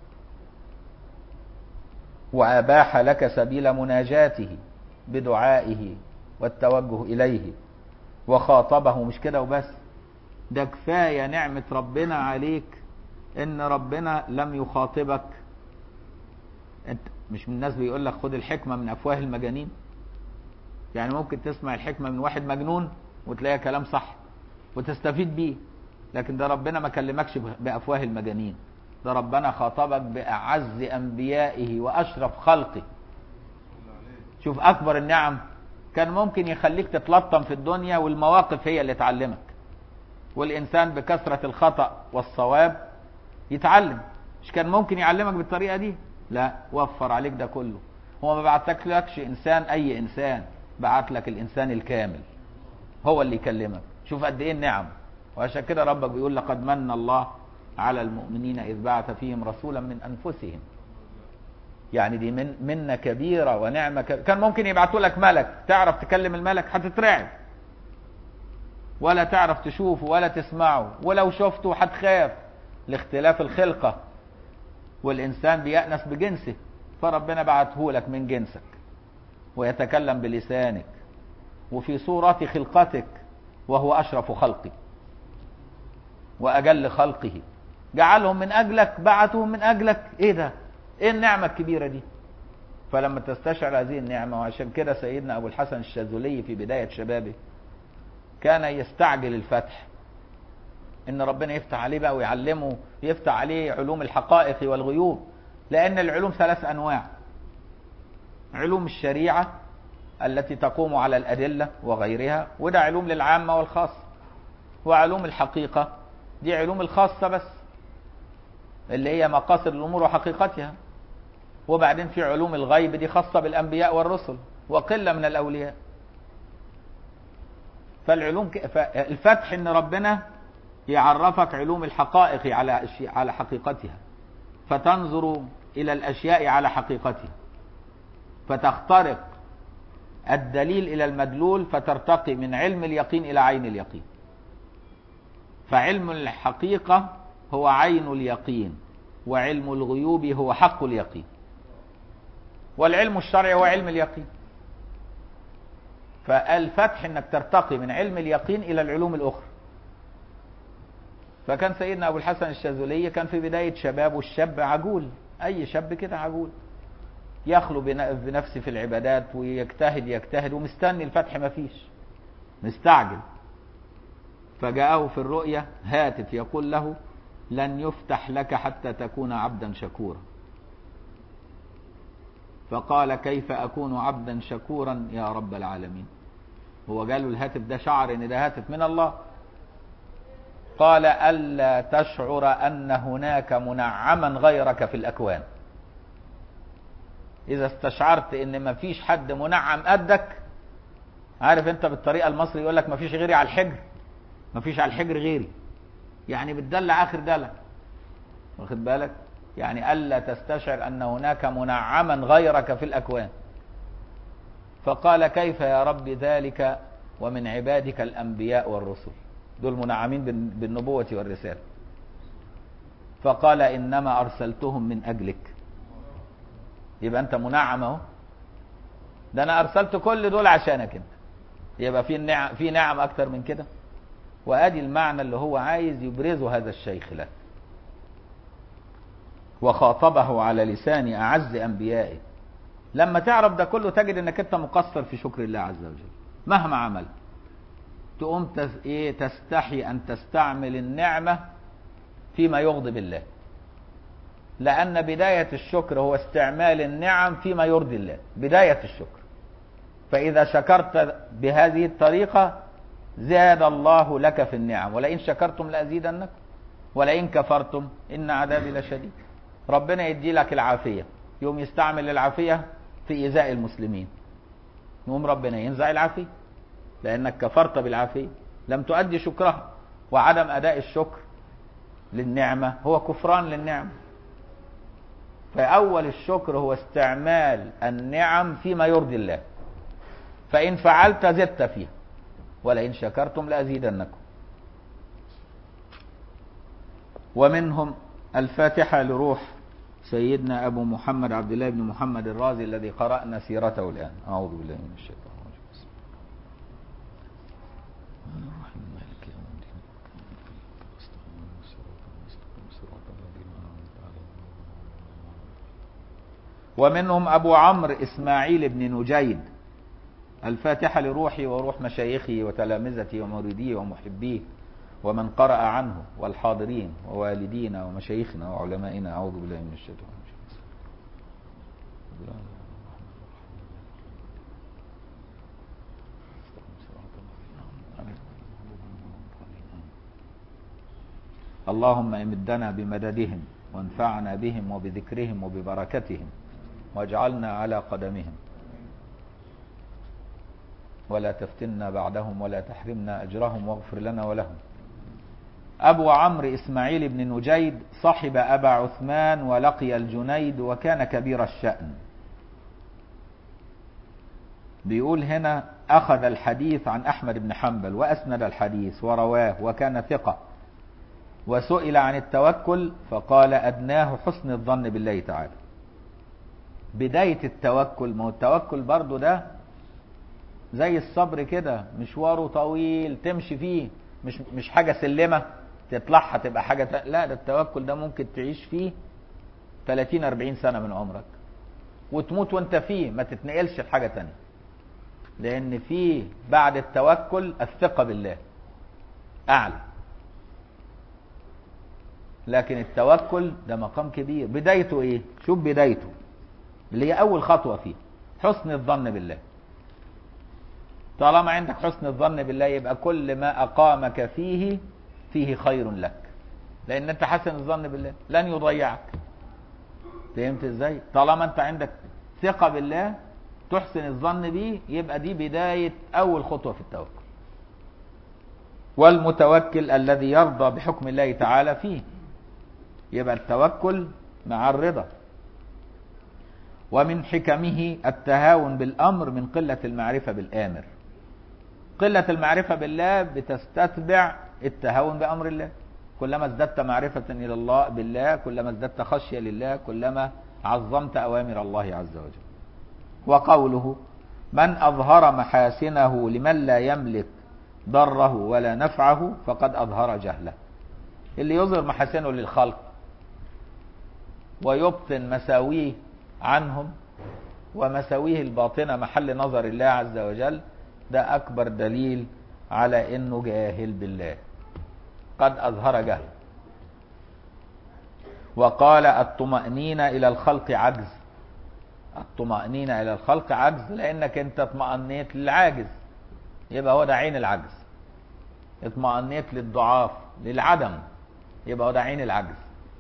وأباح لك سبيل مناجاته بدعائه والتوجه إليه، وخاطبه. مش كده وبس، ده كفاية نعمة ربنا عليك إن ربنا لم يخاطبك. انت مش من الناس بيقول لك خد الحكمة من أفواه المجانين؟ يعني ممكن تسمع الحكمة من واحد مجنون وتلاقيها كلام صح وتستفيد بيه، لكن ده ربنا ما كلمكش بأفواه المجانين، ده ربنا خاطبك بأعز أنبيائه وأشرف خلقه. شوف أكبر النعم. كان ممكن يخليك تتلطم في الدنيا والمواقف هي اللي تعلمك، والإنسان بكثرة الخطأ والصواب يتعلم. مش كان ممكن يعلمك بالطريقة دي؟ لا، وفر عليك ده كله. هو ما بعتلكش إنسان أي إنسان، بعت لك الإنسان الكامل هو اللي يكلمك. شوف قد إيه النعم. وعشان كده ربك بيقول لقد من الله على المؤمنين إذ بعث فيهم رسولا من أنفسهم. يعني دي منة كبيرة ونعمة كان ممكن يبعثوا لك ملك، تعرف تكلم الملك؟ هتترعب، ولا تعرف تشوفه ولا تسمعه، ولو شفته هتخاف لاختلاف الخلقة، والإنسان بيأنس بجنسه، فربنا بعته لك من جنسك ويتكلم بلسانك وفي صورة خلقتك، وهو أشرف خلقه وأجل خلقه، جعلهم من أجلك، بعتهم من أجلك. إيه ده؟ إيه النعمة الكبيرة دي؟ فلما تستشعر هذه النعمة، وعشان كده سيدنا أبو الحسن الشاذلي في بداية شبابه كان يستعجل الفتح، إن ربنا يفتح عليه بقى ويعلمه، يفتح عليه علوم الحقائق والغيوب. لأن العلوم 3 أنواع: علوم الشريعة التي تقوم على الأدلة وغيرها، وده علوم للعامة والخاصة. وعلوم الحقيقة دي علوم الخاصة بس، اللي هي مقاصد الأمور وحقيقتها. وبعدين في علوم الغيب دي خاصة بالأنبياء والرسل وقلة من الأولياء. فالعلوم الفتح إن ربنا يعرفك علوم الحقائق على حقيقتها، فتنظر إلى الأشياء على حقيقتها، فتخترق الدليل إلى المدلول، فترتقي من علم اليقين إلى عين اليقين. فعلم الحقيقة هو عين اليقين، وعلم الغيوب هو حق اليقين، والعلم الشرعي هو علم اليقين. فالفتح انك ترتقي من علم اليقين الى العلوم الاخرى. فكان سيدنا ابو الحسن الشاذلي كان في بداية شبابه، الشاب عجول، اي شاب كده عجول، يخلو بنفسه في العبادات ويجتهد ومستني الفتح، مفيش، مستعجل. فجاءه في الرؤيا هاتف يقول له لن يفتح لك حتى تكون عبدا شكورا. فقال كيف أكون عبدا شكورا يا رب العالمين؟ هو جاله الهاتف ده شعر ان ده هاتف من الله. قال ألا تشعر أن هناك منعما غيرك في الأكوان. إذا استشعرت إن مفيش حد منعم قدك، عارف أنت بالطريقة المصري يقول لك مفيش غيري على الحجر، مفيش على الحجر غيري، يعني بتدلع آخر دلع، واخد بالك؟ يعني ألا تستشعر أن هناك منعما غيرك في الأكوان. فقال كيف يا رب ذلك ومن عبادك الأنبياء والرسل، دول منعمين بالنبوة والرسالة. فقال إنما أرسلتهم من أجلك. يبقى أنت منعم اهو، ده أنا أرسلت كل دول عشانك أنت، يبقى في نعم أكتر من كده. وأدي المعنى اللي هو عايز يبرزه هذا الشيخ له. وخاطبه على لسان أعز أنبيائه. لما تعرف ده كله تجد أنك أنت مقصر في شكر الله عز وجل مهما عمل. تقوم تستحي أن تستعمل النعمة فيما يغضب الله، لأن بداية الشكر هو استعمال النعم فيما يرضي الله، بداية الشكر. فإذا شكرت بهذه الطريقة زاد الله لك في النعم، ولئن شكرتم لأزيدنكم ولئن كفرتم إن عذابي لشديد. ربنا يدي لك العافية، يوم يستعمل العافية في إيذاء المسلمين، يوم ربنا ينزع العافية لأنك كفرت بالعافية، لم تؤدي شكرها. وعدم أداء الشكر للنعمة هو كفران للنعمة. فأول الشكر هو استعمال النعم فيما يرضي الله، فإن فعلت زدت فيها ولئن شكرتم لأزيدنكم. ومنهم الفاتحة لروح سيدنا أبو محمد عبد الله بن محمد الرازي الذي قرأنا سيرته الآن. أعوذ بالله من الشيطان الرجيم. ومنهم أبو عمرو إسماعيل بن نجيد. الفاتحة لروحي وروح مشايخي وتلامذتي ومريدي ومحبيه ومن قرأ عنه والحاضرين ووالدينا ومشايخنا وعلمائنا. أعوذ بالله من الشيطان الرجيم. اللهم امدنا بمددهم وانفعنا بهم وبذكرهم وببركتهم واجعلنا على قدمهم ولا تفتنا بعدهم ولا تحرمنا أجرهم واغفر لنا ولهم. أبو عمرو إسماعيل بن نجيد صحب أبا عثمان ولقي الجنيد وكان كبير الشأن. بيقول هنا أخذ الحديث عن أحمد بن حنبل وأسند الحديث ورواه وكان ثقة. وسئل عن التوكل فقال أدناه حسن الظن بالله تعالى. بداية التوكل، ما هو التوكل برضو ده زي الصبر كده، مشواره طويل تمشي فيه، مش حاجة سلمة تطلعها تبقى حاجة لا، ده التوكل ده ممكن تعيش فيه 30-40 سنة من عمرك وتموت وانت فيه، ما تتنقلش لحاجة تانية. لأن فيه بعد التوكل الثقة بالله أعلى، لكن التوكل ده مقام كبير. بدايته ايه؟ شوف بدايته اللي هي اول خطوة فيه حسن الظن بالله. طالما عندك حسن الظن بالله يبقى كل ما اقامك فيه خير لك، لان انت حسن الظن بالله لن يضيعك. فهمت ازاي؟ طالما انت عندك ثقة بالله تحسن الظن به، يبقى دي بداية اول خطوة في التوكل. والمتوكل الذي يرضى بحكم الله تعالى فيه، يبقى التوكل مع الرضا. ومن حكمه التهاون بالأمر من قلة المعرفة بالآمر. قلة المعرفة بالله بتستتبع التهاون بأمر الله. كلما ازددت معرفة إلى الله بالله كلما ازددت خشية لله، كلما عظمت أوامر الله عز وجل. وقوله من أظهر محاسنه لمن لا يملك ضره ولا نفعه فقد أظهر جهله. اللي يظهر محاسنه للخلق ويبطن مساويه عنهم، ومساويه الباطنة محل نظر الله عز وجل، ده أكبر دليل على أنه جاهل بالله، قد أظهر جهل. وقال الطمأنينة إلى الخلق عجز. الطمأنينة إلى الخلق عجز لأنك أنت اطمأنيت للعاجز، يبقى هو ده عين العجز. اطمأنيت للضعاف للعدم، يبقى هو ده عين العجز.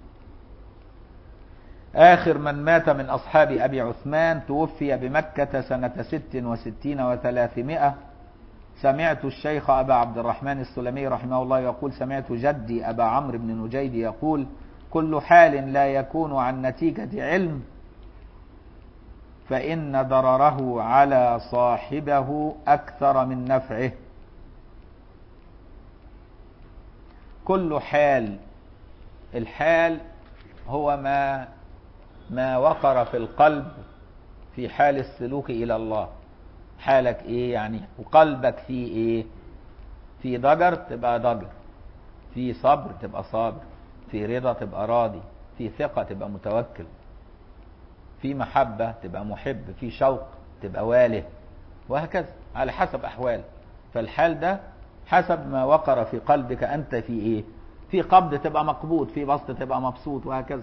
آخر من مات من أصحاب أبي عثمان توفي بمكة سنة 66 و300. سمعت الشيخ أبا عبد الرحمن السلمي رحمه الله يقول: سمعت جدي أبا عمرو بن نجيد يقول: كل حال لا يكون عن نتيجة علم فإن ضرره على صاحبه أكثر من نفعه. كل حال، الحال هو ما وقر في القلب في حال السلوك إلى الله. حالك إيه يعني؟ وقلبك فيه إيه؟ في ضجر تبقى ضجر، في صبر تبقى صابر، في رضا تبقى راضي، في ثقة تبقى متوكل، في محبة تبقى محب، في شوق تبقى واله، وهكذا على حسب أحوال. فالحال ده حسب ما وقر في قلبك أنت في إيه. في قبض تبقى مقبوض، في بسط تبقى مبسوط، وهكذا.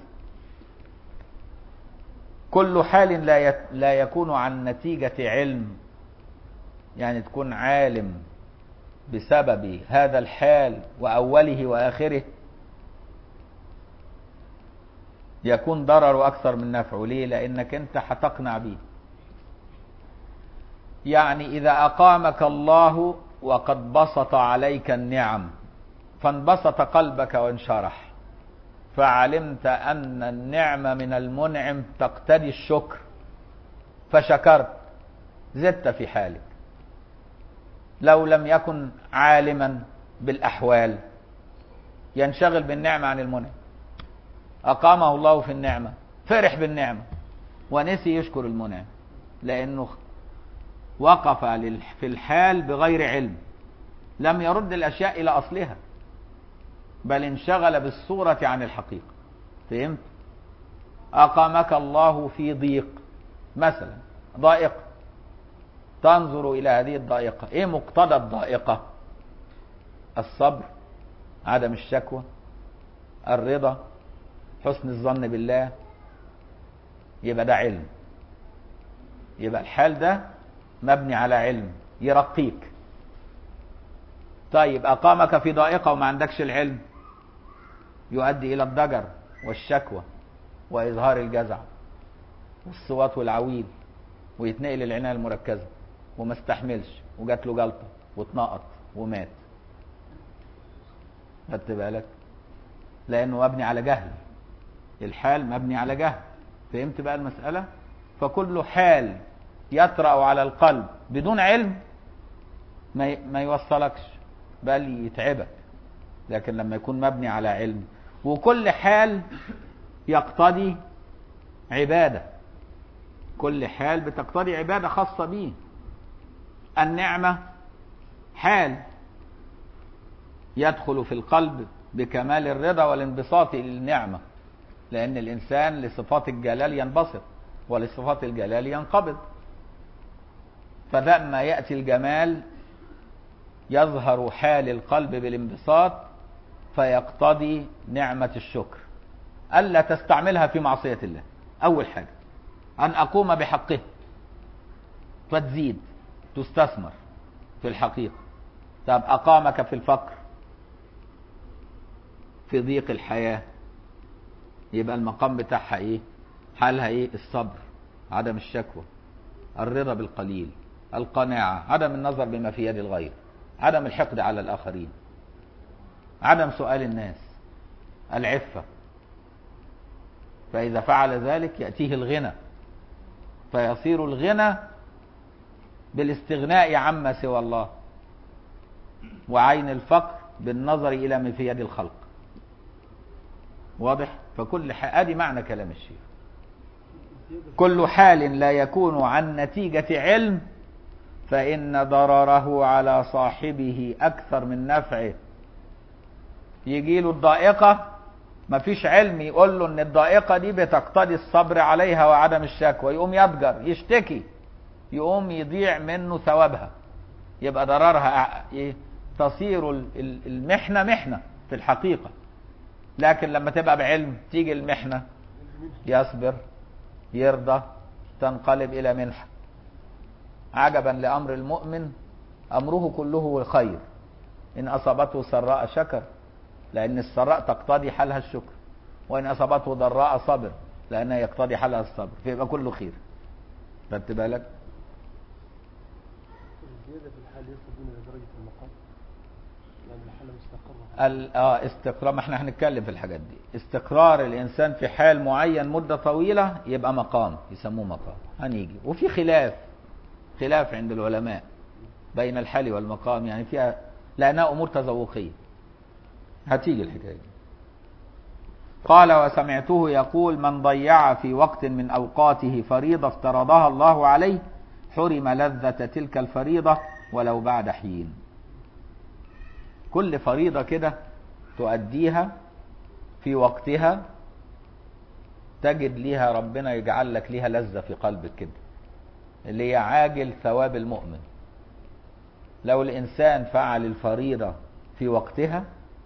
كل حال لا يكون عن نتيجة علم، يعني تكون عالم بسبب هذا الحال وأوله وآخره، يكون ضرره أكثر من نفعه. ليه؟ لأنك أنت هتقنع بيه. يعني إذا أقامك الله وقد بسط عليك النعم فانبسط قلبك وانشرح، فعلمت أن النعمة من المنعم تقتضي الشكر، فشكرت، زدت في حالك. لو لم يكن عالما بالأحوال ينشغل بالنعمة عن المنعم. أقامه الله في النعمة فرح بالنعمة ونسي يشكر المنعم، لأنه وقف في الحال بغير علم، لم يرد الأشياء إلى أصلها، بل انشغل بالصورة عن الحقيقة. فهمت؟ أقامك الله في ضيق مثلا، ضائقة، تنظر إلى هذه الضائقة، إيه مقتضى الضائقة؟ الصبر، عدم الشكوى، الرضا، حسن الظن بالله. يبقى ده علم، يبقى الحال ده مبني على علم يرقيك. طيب أقامك في ضائقة وما عندكش العلم، يؤدي إلى الضجر والشكوى وإظهار الجزع والصوات والعويل، ويتنقل العناية المركزة وما استحملش وجات له جلطة واتنقط ومات. خدت بالك؟ لأنه مبني على جهل، الحال مبني على جهل. فهمت بقى المسألة؟ فكل حال يطرأ على القلب بدون علم ما يوصلكش، بل يتعبك. لكن لما يكون مبني على علم، وكل حال يقتضي عبادة، كل حال بتقتضي عبادة خاصة به. النعمة حال يدخل في القلب بكمال الرضا والانبساط للنعمة، لأن الإنسان لصفات الجلال ينبسط ولصفات الجلال ينقبض. فلما يأتي الجمال يظهر حال القلب بالانبساط، فيقتضي نعمة الشكر ألا تستعملها في معصية الله. أول حاجة أن أقوم بحقه، فتزيد تستثمر في الحقيقة. طب أقامك في الفقر، في ضيق الحياة، يبقى المقام بتاعها إيه؟ حالها إيه؟ الصبر، عدم الشكوى، الرضا بالقليل، القناعة، عدم النظر بما في يد الغير، عدم الحقد على الآخرين، عدم سؤال الناس، العفة. فإذا فعل ذلك يأتيه الغنى، فيصير الغنى بالاستغناء عما سوى الله، وعين الفقر بالنظر إلى ما في يد الخلق. واضح؟ فكل ادي معنى كلام الشيخ. كل حال لا يكون عن نتيجة علم فإن ضرره على صاحبه أكثر من نفعه. يجي له الضائقة، مفيش علم يقول له ان الضائقة دي بتقتضي الصبر عليها وعدم الشكوى، يقوم يضجر يشتكي، يقوم يضيع منه ثوابها، يبقى ضررها ايه؟ تصير المحنة محنة في الحقيقة. لكن لما تبقى بعلم تيجي المحنة يصبر، يرضى، تنقلب إلى منحة. عجبا لأمر المؤمن أمره كله خير. إن أصابته سراء شكر، لأن السراء تقتضي حالها الشكر، وإن أصابته ضراء صبر، لأنها يقتضي حالها الصبر، فيبقى كله خير. خدت بالك؟ الزيادة في الحال يصل بنا لدرجة المقام، يعني الحالة مستقرة. استقرار، ما احنا هنتكلم في الحاجات دي. استقرار الإنسان في حال معين مدة طويلة يبقى مقام، يسموه مقام. هنيجي وفي خلاف عند العلماء بين الحال والمقام، يعني فيها لأنها أمور تذوقية. هتيجي الحكاية. قال وسمعته يقول من ضيع في وقت من أوقاته فريضة افترضها الله عليه حرم لذة تلك الفريضة ولو بعد حين. كل فريضة كده تؤديها في وقتها تجد ليها ربنا يجعل لك ليها لذة في قلبك كده، اللي هي عاجل ثواب المؤمن. لو الإنسان فعل الفريضة في وقتها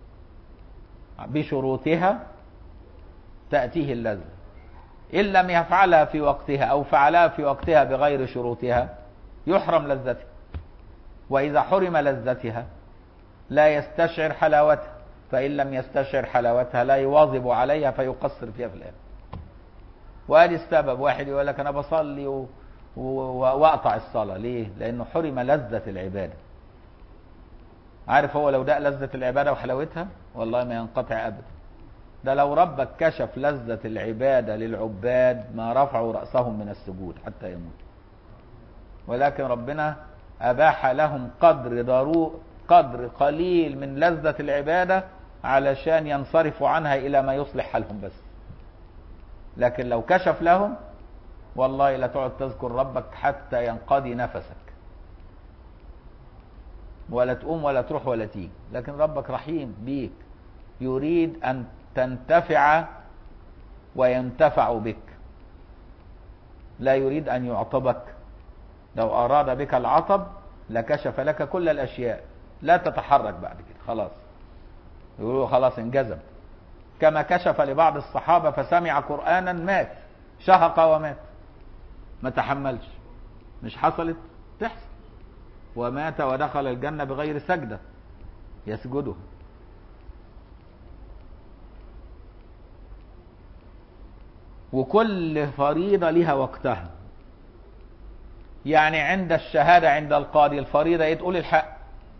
بشروطها تأتيه اللذة. إن لم يفعلها في وقتها أو فعلها في وقتها بغير شروطها يحرم لذتها. وإذا حرم لذتها لا يستشعر حلاوتها، فإن لم يستشعر حلاوتها لا يواظب عليها فيقصر فيها في الآخر. وهذا السبب واحد يقول لك أنا بصلي وأقطع الصلاة. ليه؟ لأنه حرم لذة العبادة. عارف هو لو داق لذة العبادة وحلاوتها والله ما ينقطع أبدا. ده لو ربك كشف لذة العبادة للعباد ما رفعوا رأسهم من السجود حتى يموت. ولكن ربنا أباح لهم قدر قليل من لذة العبادة علشان ينصرفوا عنها إلى ما يصلح حالهم بس. لكن لو كشف لهم والله لا تقعد تذكر ربك حتى ينقضي نفسك، ولا تقوم ولا تروح ولا تيجي. لكن ربك رحيم بيك، يريد أن تنتفع وينتفع بك، لا يريد أن يعطبك. لو أراد بك العطب لكشف لك كل الأشياء، لا تتحرك بعد كده خلاص، يقولوا خلاص انجزم. كما كشف لبعض الصحابة فسمع قرآنا مات، شهق ومات، ما تحملش. مش حصلت؟ تحصل. ومات ودخل الجنة بغير سجدة يسجدها. وكل فريضة لها وقتها. يعني عند الشهادة عند القاضي الفريضة ايه؟ تقول الحق.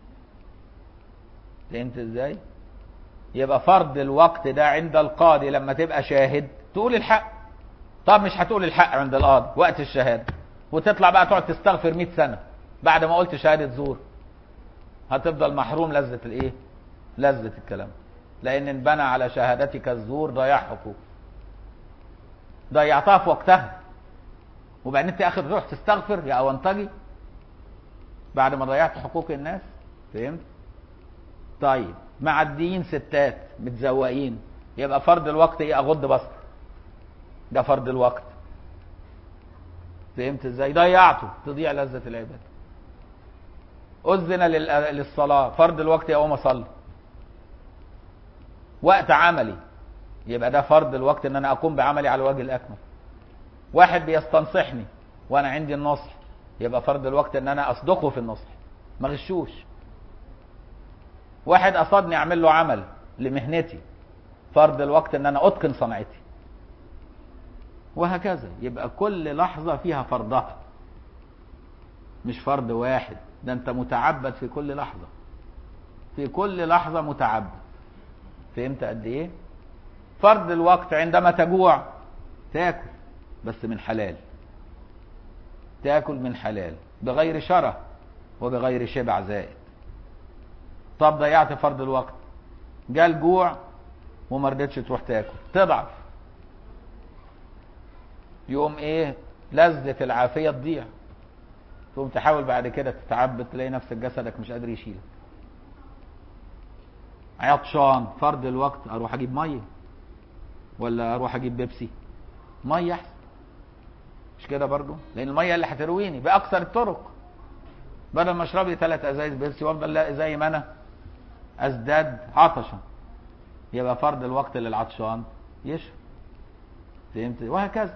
فهمت ازاي؟ يبقى فرض الوقت ده عند القاضي لما تبقى شاهد تقول الحق. طب مش هتقول الحق عند القاضي وقت الشهادة وتطلع بقى تقعد تستغفر 100 سنة بعد ما قلت شهادة زور، هتفضل محروم لذة الايه؟ لذة الكلام. لان انبنى على شهادتك الزور ضياع حقوق، ضيعتها في وقتها، وبعدين انت اخر تروح تستغفر يا اونطجي بعد ما ضيعت حقوق الناس. فهمت؟ طيب معديين ستات متزوقين، يبقى فرض الوقت ايه؟ اغض بصر. ده فرض الوقت. فهمت ازاي؟ ضيعته تضيع لذة العبادة. اذن للصلاة، فرض الوقت اقوم اصلي. وقت عملي، يبقى ده فرض الوقت ان انا اقوم بعملي على الوجه الاكمل. واحد بيستنصحني وانا عندي النصح، يبقى فرض الوقت ان انا اصدقه في النصح ما غشوش. واحد قصدني اعمل له عمل لمهنتي، فرض الوقت ان انا اتقن صنعتي. وهكذا. يبقى كل لحظة فيها فرضها، مش فرض واحد. ده انت متعبد في كل لحظة، في كل لحظة متعبد. فهمت قد ايه؟ فرض الوقت عندما تجوع تاكل بس من حلال، تاكل من حلال بغير شره وبغير شبع زائد. طب ضيعت فرض الوقت، جاء الجوع وما رضيتش تروح تاكل، تضعف، يقوم ايه؟ لذة العافية تضيع، تقوم تحاول بعد كده تتعبد تلاقي نفسك جسدك مش قادر يشيلك. عطشان، فرض الوقت اروح اجيب ميه ولا اروح اجيب بيبسي؟ ميه احسن، مش كده برضو؟ لان الميه اللي هترويني باكثر الطرق، بدل ما اشرب لي 3 ازايز بيبسي وافضل زي ما انا ازداد عطشا. يبقى فرض الوقت للعطشان يشرب. فهمت؟ وهكذا.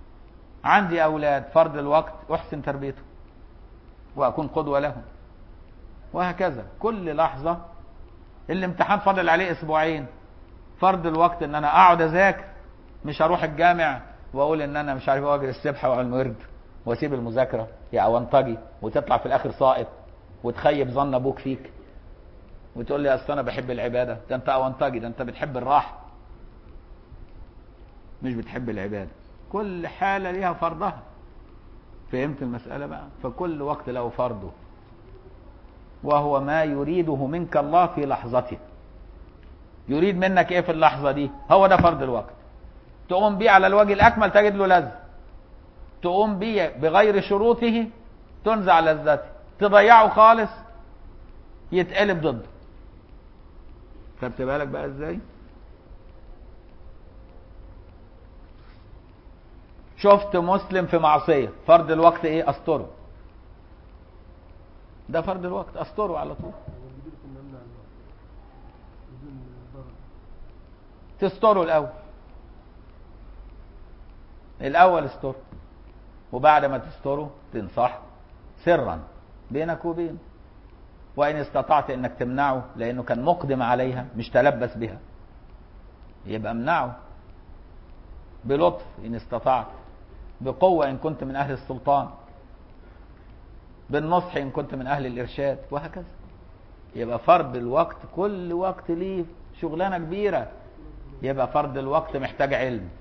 عندي اولاد، فرض الوقت احسن تربيتهم واكون قدوه لهم. وهكذا كل لحظة. الامتحان فاضل عليه اسبوعين، فرض الوقت ان انا اقعد اذاكر، مش هروح الجامع واقول ان انا مش عارف اجري السبحة وعلى الورد واسيب المذاكرة يا اونطجي، وتطلع في الاخر ساقط وتخيب ظن ابوك فيك وتقول لي اصل انا بحب العبادة. ده انت اونطجي، ده انت بتحب الراحة مش بتحب العبادة. كل حالة ليها فرضها. فهمت المسألة بقى؟ فكل وقت له فرضه، وهو ما يريده منك الله في لحظته. يريد منك ايه في اللحظة دي؟ هو ده فرض الوقت. تقوم بيه على الوجه الأكمل تجد له لذة، تقوم بيه بغير شروطه تنزع لذته، تضيعه خالص يتقلب ضده. خدت بالك بقى ازاي؟ شفت مسلم في معصية، فرض الوقت ايه؟ استره. ده فرض الوقت، استره على طول. تستره الاول استره، وبعد ما تستره تنصحه سرا بينك وبينه. وان استطعت انك تمنعه لانه كان مقدم عليها مش تلبس بها، يبقى امنعه بلطف ان استطعت، بقوة ان كنت من اهل السلطان، بالنصح ان كنت من اهل الارشاد، وهكذا. يبقى فرض الوقت كل وقت ليه شغلانة كبيرة. يبقى فرض الوقت محتاج علم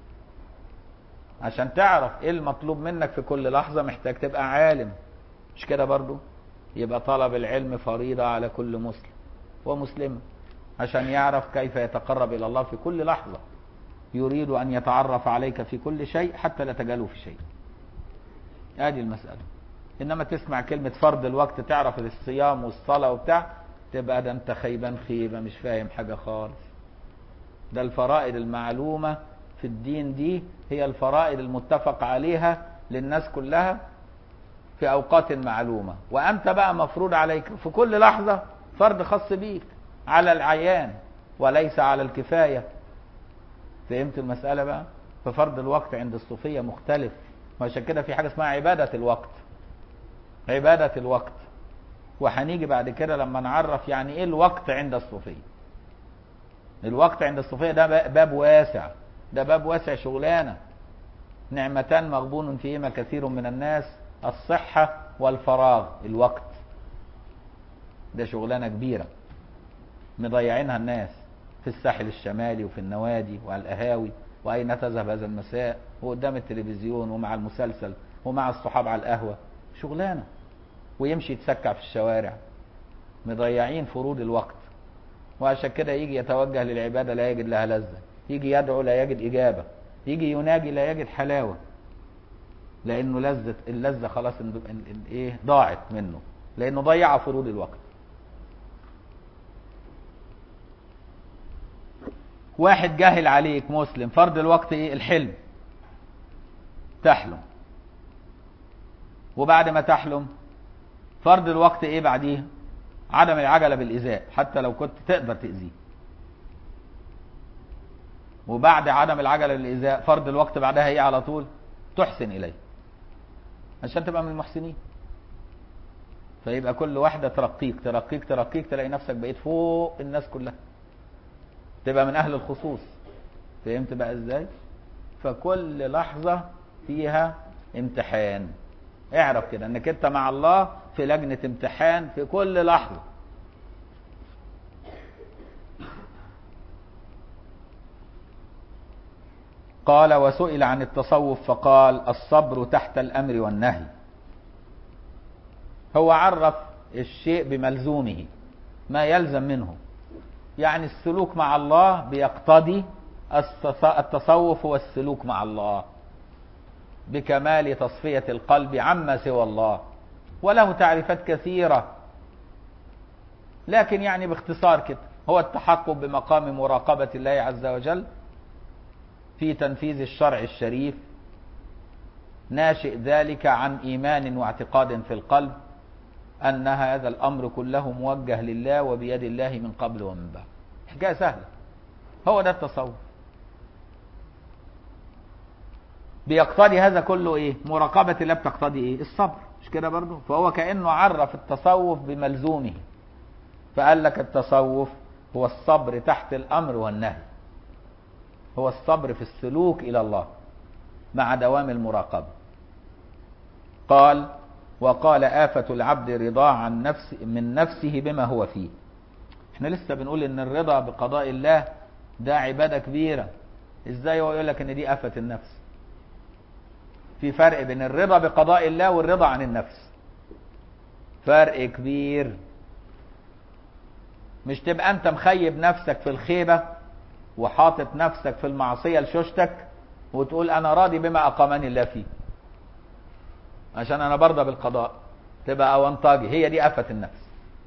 عشان تعرف ايه المطلوب منك في كل لحظة، محتاج تبقى عالم، مش كده برضو؟ يبقى طلب العلم فريضة على كل مسلم ومسلمة عشان يعرف كيف يتقرب الى الله في كل لحظة. يريد ان يتعرف عليك في كل شيء حتى لا تجهله في شيء. ادي المسألة. انما تسمع كلمة فرض الوقت تعرف الصيام والصلاة وبتاع، تبقى ده انت خيبان خيبة مش فاهم حاجة خالص. ده الفرائض المعلومة في الدين دي هي الفرائض المتفق عليها للناس كلها في اوقات معلومة، وانت بقى مفروض عليك في كل لحظة فرض خاص بيك على العيان وليس على الكفاية. فهمت المسألة بقى؟ ففرض الوقت عند الصوفية مختلف، وعشان كده في حاجة اسمها عبادة الوقت. عبادة الوقت، وهنيجي بعد كده لما نعرف يعني ايه الوقت عند الصوفية. الوقت عند الصوفية ده باب واسع، ده باب واسع شغلانة. نعمتان مغبون فيهما كثير من الناس، الصحة والفراغ. الوقت ده شغلانة كبيرة مضيعينها الناس في الساحل الشمالي وفي النوادي وعلى القهاوي، وأين تذهب هذا المساء، وقدام التلفزيون ومع المسلسل ومع الصحاب على القهوة. شغلانة. ويمشي يتسكع في الشوارع. مضيعين فروض الوقت. وعشان كده يجي يتوجه للعبادة لا يجد لها لذة، يجي يدعو لا يجد إجابة، يجي يناجي لا يجد حلاوة، لأنه اللذة خلاص ايه ضاعت منه، لأنه ضيع فروض الوقت. واحد جاهل عليك مسلم، فرض الوقت ايه؟ الحلم. تحلم، وبعد ما تحلم فرض الوقت ايه بعديه؟ عدم العجلة بالإيذاء حتى لو كنت تقدر تأذيه. وبعد عدم العجلة بالإيذاء فرض الوقت بعدها ايه على طول؟ تحسن إليه عشان تبقى من المحسنين. فيبقى كل واحدة ترقيك ترقيك ترقيك، تلاقي نفسك بقيت فوق الناس كلها، تبقى من أهل الخصوص. فهمت بقى ازاي؟ فكل لحظة فيها امتحان. اعرف كده انك انت مع الله في لجنة امتحان في كل لحظة. قال: وسئل عن التصوف فقال: الصبر تحت الأمر والنهي. هو عرف الشيء بملزومه، ما يلزم منه. يعني السلوك مع الله بيقتضي التصوف هو السلوك مع الله بكمال تصفية القلب عما سوى الله. وله تعريفات كثيرة، لكن يعني باختصار كده هو التحقق بمقام مراقبة الله عز وجل في تنفيذ الشرع الشريف، ناشئ ذلك عن إيمان واعتقاد في القلب أن هذا الأمر كله موجه لله وبيد الله من قبل ومن بعد. حكاية سهلة. هو ده التصوف. بيقتضي هذا كله ايه؟ مراقبة الله بتقتضي ايه؟ الصبر. مش كده برضه؟ فهو كأنه عرف التصوف بملزومه، فقال لك التصوف هو الصبر تحت الأمر والنهي، هو الصبر في السلوك إلى الله مع دوام المراقبة. قال وقال آفة العبد رضا عن نفس من نفسه بما هو فيه. احنا لسه بنقول ان الرضا بقضاء الله ده عبادة كبيرة، ازاي هو يقول لك ان دي آفة النفس؟ في فرق بين الرضا بقضاء الله والرضا عن النفس، فرق كبير. مش تبقى انت مخيب نفسك في الخيبة وحاطط نفسك في المعصية لشوشتك وتقول انا راضي بما اقامني الله فيه عشان انا برضى بالقضاء، تبقى اونطاجي، هي دي آفة النفس.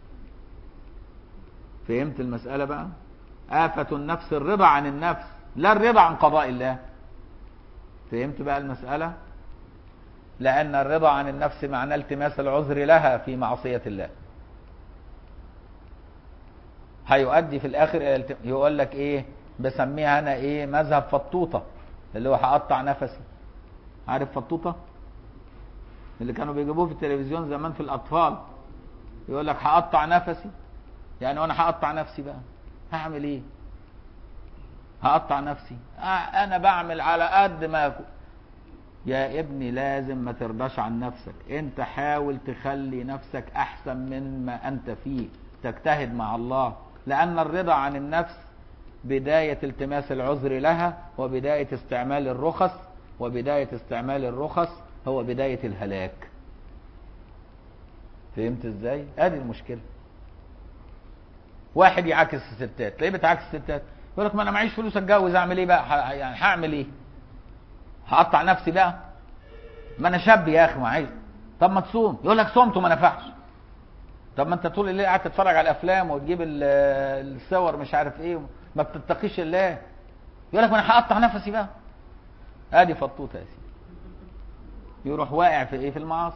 فهمت المسألة بقى؟ آفة النفس الرضا عن النفس، لا الرضا عن قضاء الله. فهمت بقى المسألة؟ لأن الرضا عن النفس معناه التماس العذر لها في معصية الله، هيؤدي في الآخر إلى يقول لك إيه، بسميها أنا إيه، مذهب فطوطة، اللي هو هقطع نفسي. عارف فطوطة؟ اللي كانوا بيجيبوه في التلفزيون زمان في الأطفال، يقول لك هقطع نفسي، يعني وأنا هقطع نفسي بقى هعمل إيه؟ هقطع نفسي أنا بعمل على قد ما يا ابني لازم ما ترضاش عن نفسك، انت حاول تخلي نفسك احسن مما انت فيه، تجتهد مع الله، لان الرضا عن النفس بداية التماس العذر لها وبداية استعمال الرخص، وبداية استعمال الرخص هو بداية الهلاك. فهمت ازاي؟ ادي المشكلة. واحد يعاكس الستات، تلاقيه بتعاكس الستات، يقول لك ما انا معيش فلوس اتجوز، اعمل ايه بقى؟ يعني هعمل ايه؟ هقطع نفسي بقى؟ ما انا شاب يا اخي معايش. طب ما تصوم، يقول لك صمت وما نفعش. طب ما انت طول الليل قاعد تتفرج على الافلام وتجيب الصور مش عارف ايه، ما بتتقيش الله، يقول لك ما انا هقطع نفسي بقى. ادي فطوطه يا سيدي، يروح واقع في ايه؟ في المعاصي.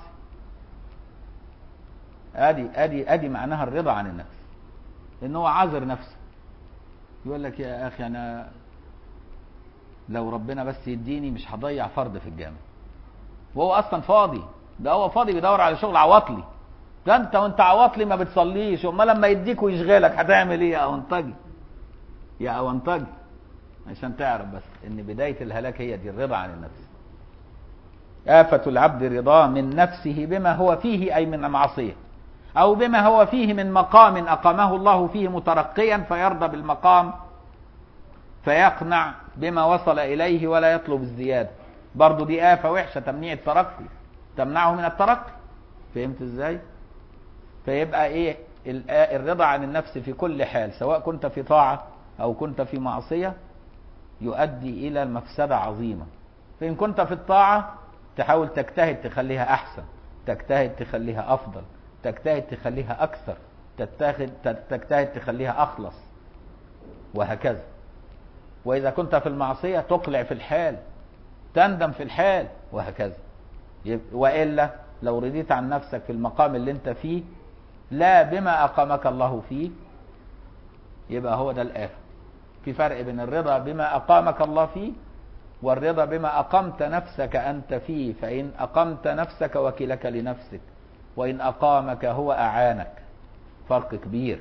ادي معناها الرضا عن النفس، ان هو عذر نفسه، يقول لك يا اخي انا لو ربنا بس يديني مش هضيع فرض في الجامع، وهو اصلا فاضي، ده هو فاضي بيدور على شغل عواطلي. ده انت وانت عواطلي ما بتصليش، امال لما يديك ويشغلك هتعمل ايه يا اونطجي؟ يا اونطجي، عشان تعرف بس ان بداية الهلاك هي دي الرضا عن النفس. آفة العبد رضا من نفسه بما هو فيه، اي من معصية، او بما هو فيه من مقام اقامه الله فيه مترقيا فيرضى بالمقام فيقنع بما وصل اليه ولا يطلب الزيادة. برضو دي آفة وحشة، تمنيع الترقي، تمنعه من الترقي. فهمت ازاي؟ فيبقى ايه الرضا عن النفس في كل حال، سواء كنت في طاعة او كنت في معصية، يؤدي الى مفسدة عظيمة. فان كنت في الطاعة تحاول تجتهد تخليها احسن، تجتهد تخليها افضل، تجتهد تخليها اكثر، تجتهد تخليها اخلص، وهكذا. واذا كنت في المعصية تقلع في الحال، تندم في الحال، وهكذا. وإلا لو رضيت عن نفسك في المقام اللي انت فيه لا بما أقامك الله فيه، يبقى هو ده الآفة. في فرق بين الرضا بما أقامك الله فيه والرضا بما أقمت نفسك أنت فيه، فإن أقمت نفسك وكلك لنفسك، وإن أقامك هو أعانك، فرق كبير.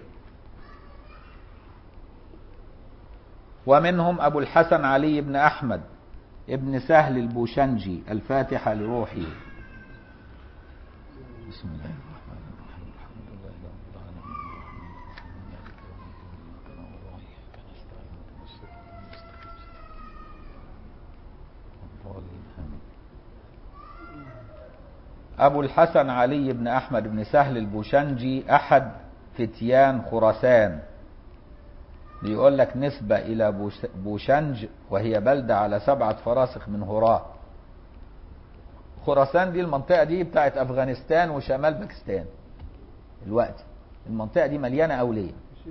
ومنهم أبو الحسن علي بن أحمد ابن سهل البوشنجي، الفاتحة لروحه. بسم الله الرحمن الرحيم، الحمد لله رب العالمين، الرحمن الرحيم، مالك يوم الدين، إياك نعبد وإياك نستعين، اهدنا الصراط المستقيم، صراط الضالين آمين. أبو الحسن علي بن أحمد بن سهل البوشنجي أحد فتيان خراسان، بيقول لك نسبة إلى بوشنج، وهي بلدة على 7 فراسخ من هراء. خراسان دي المنطقة دي بتاعت أفغانستان وشمال باكستان الوقت، المنطقة دي مليانة أولية.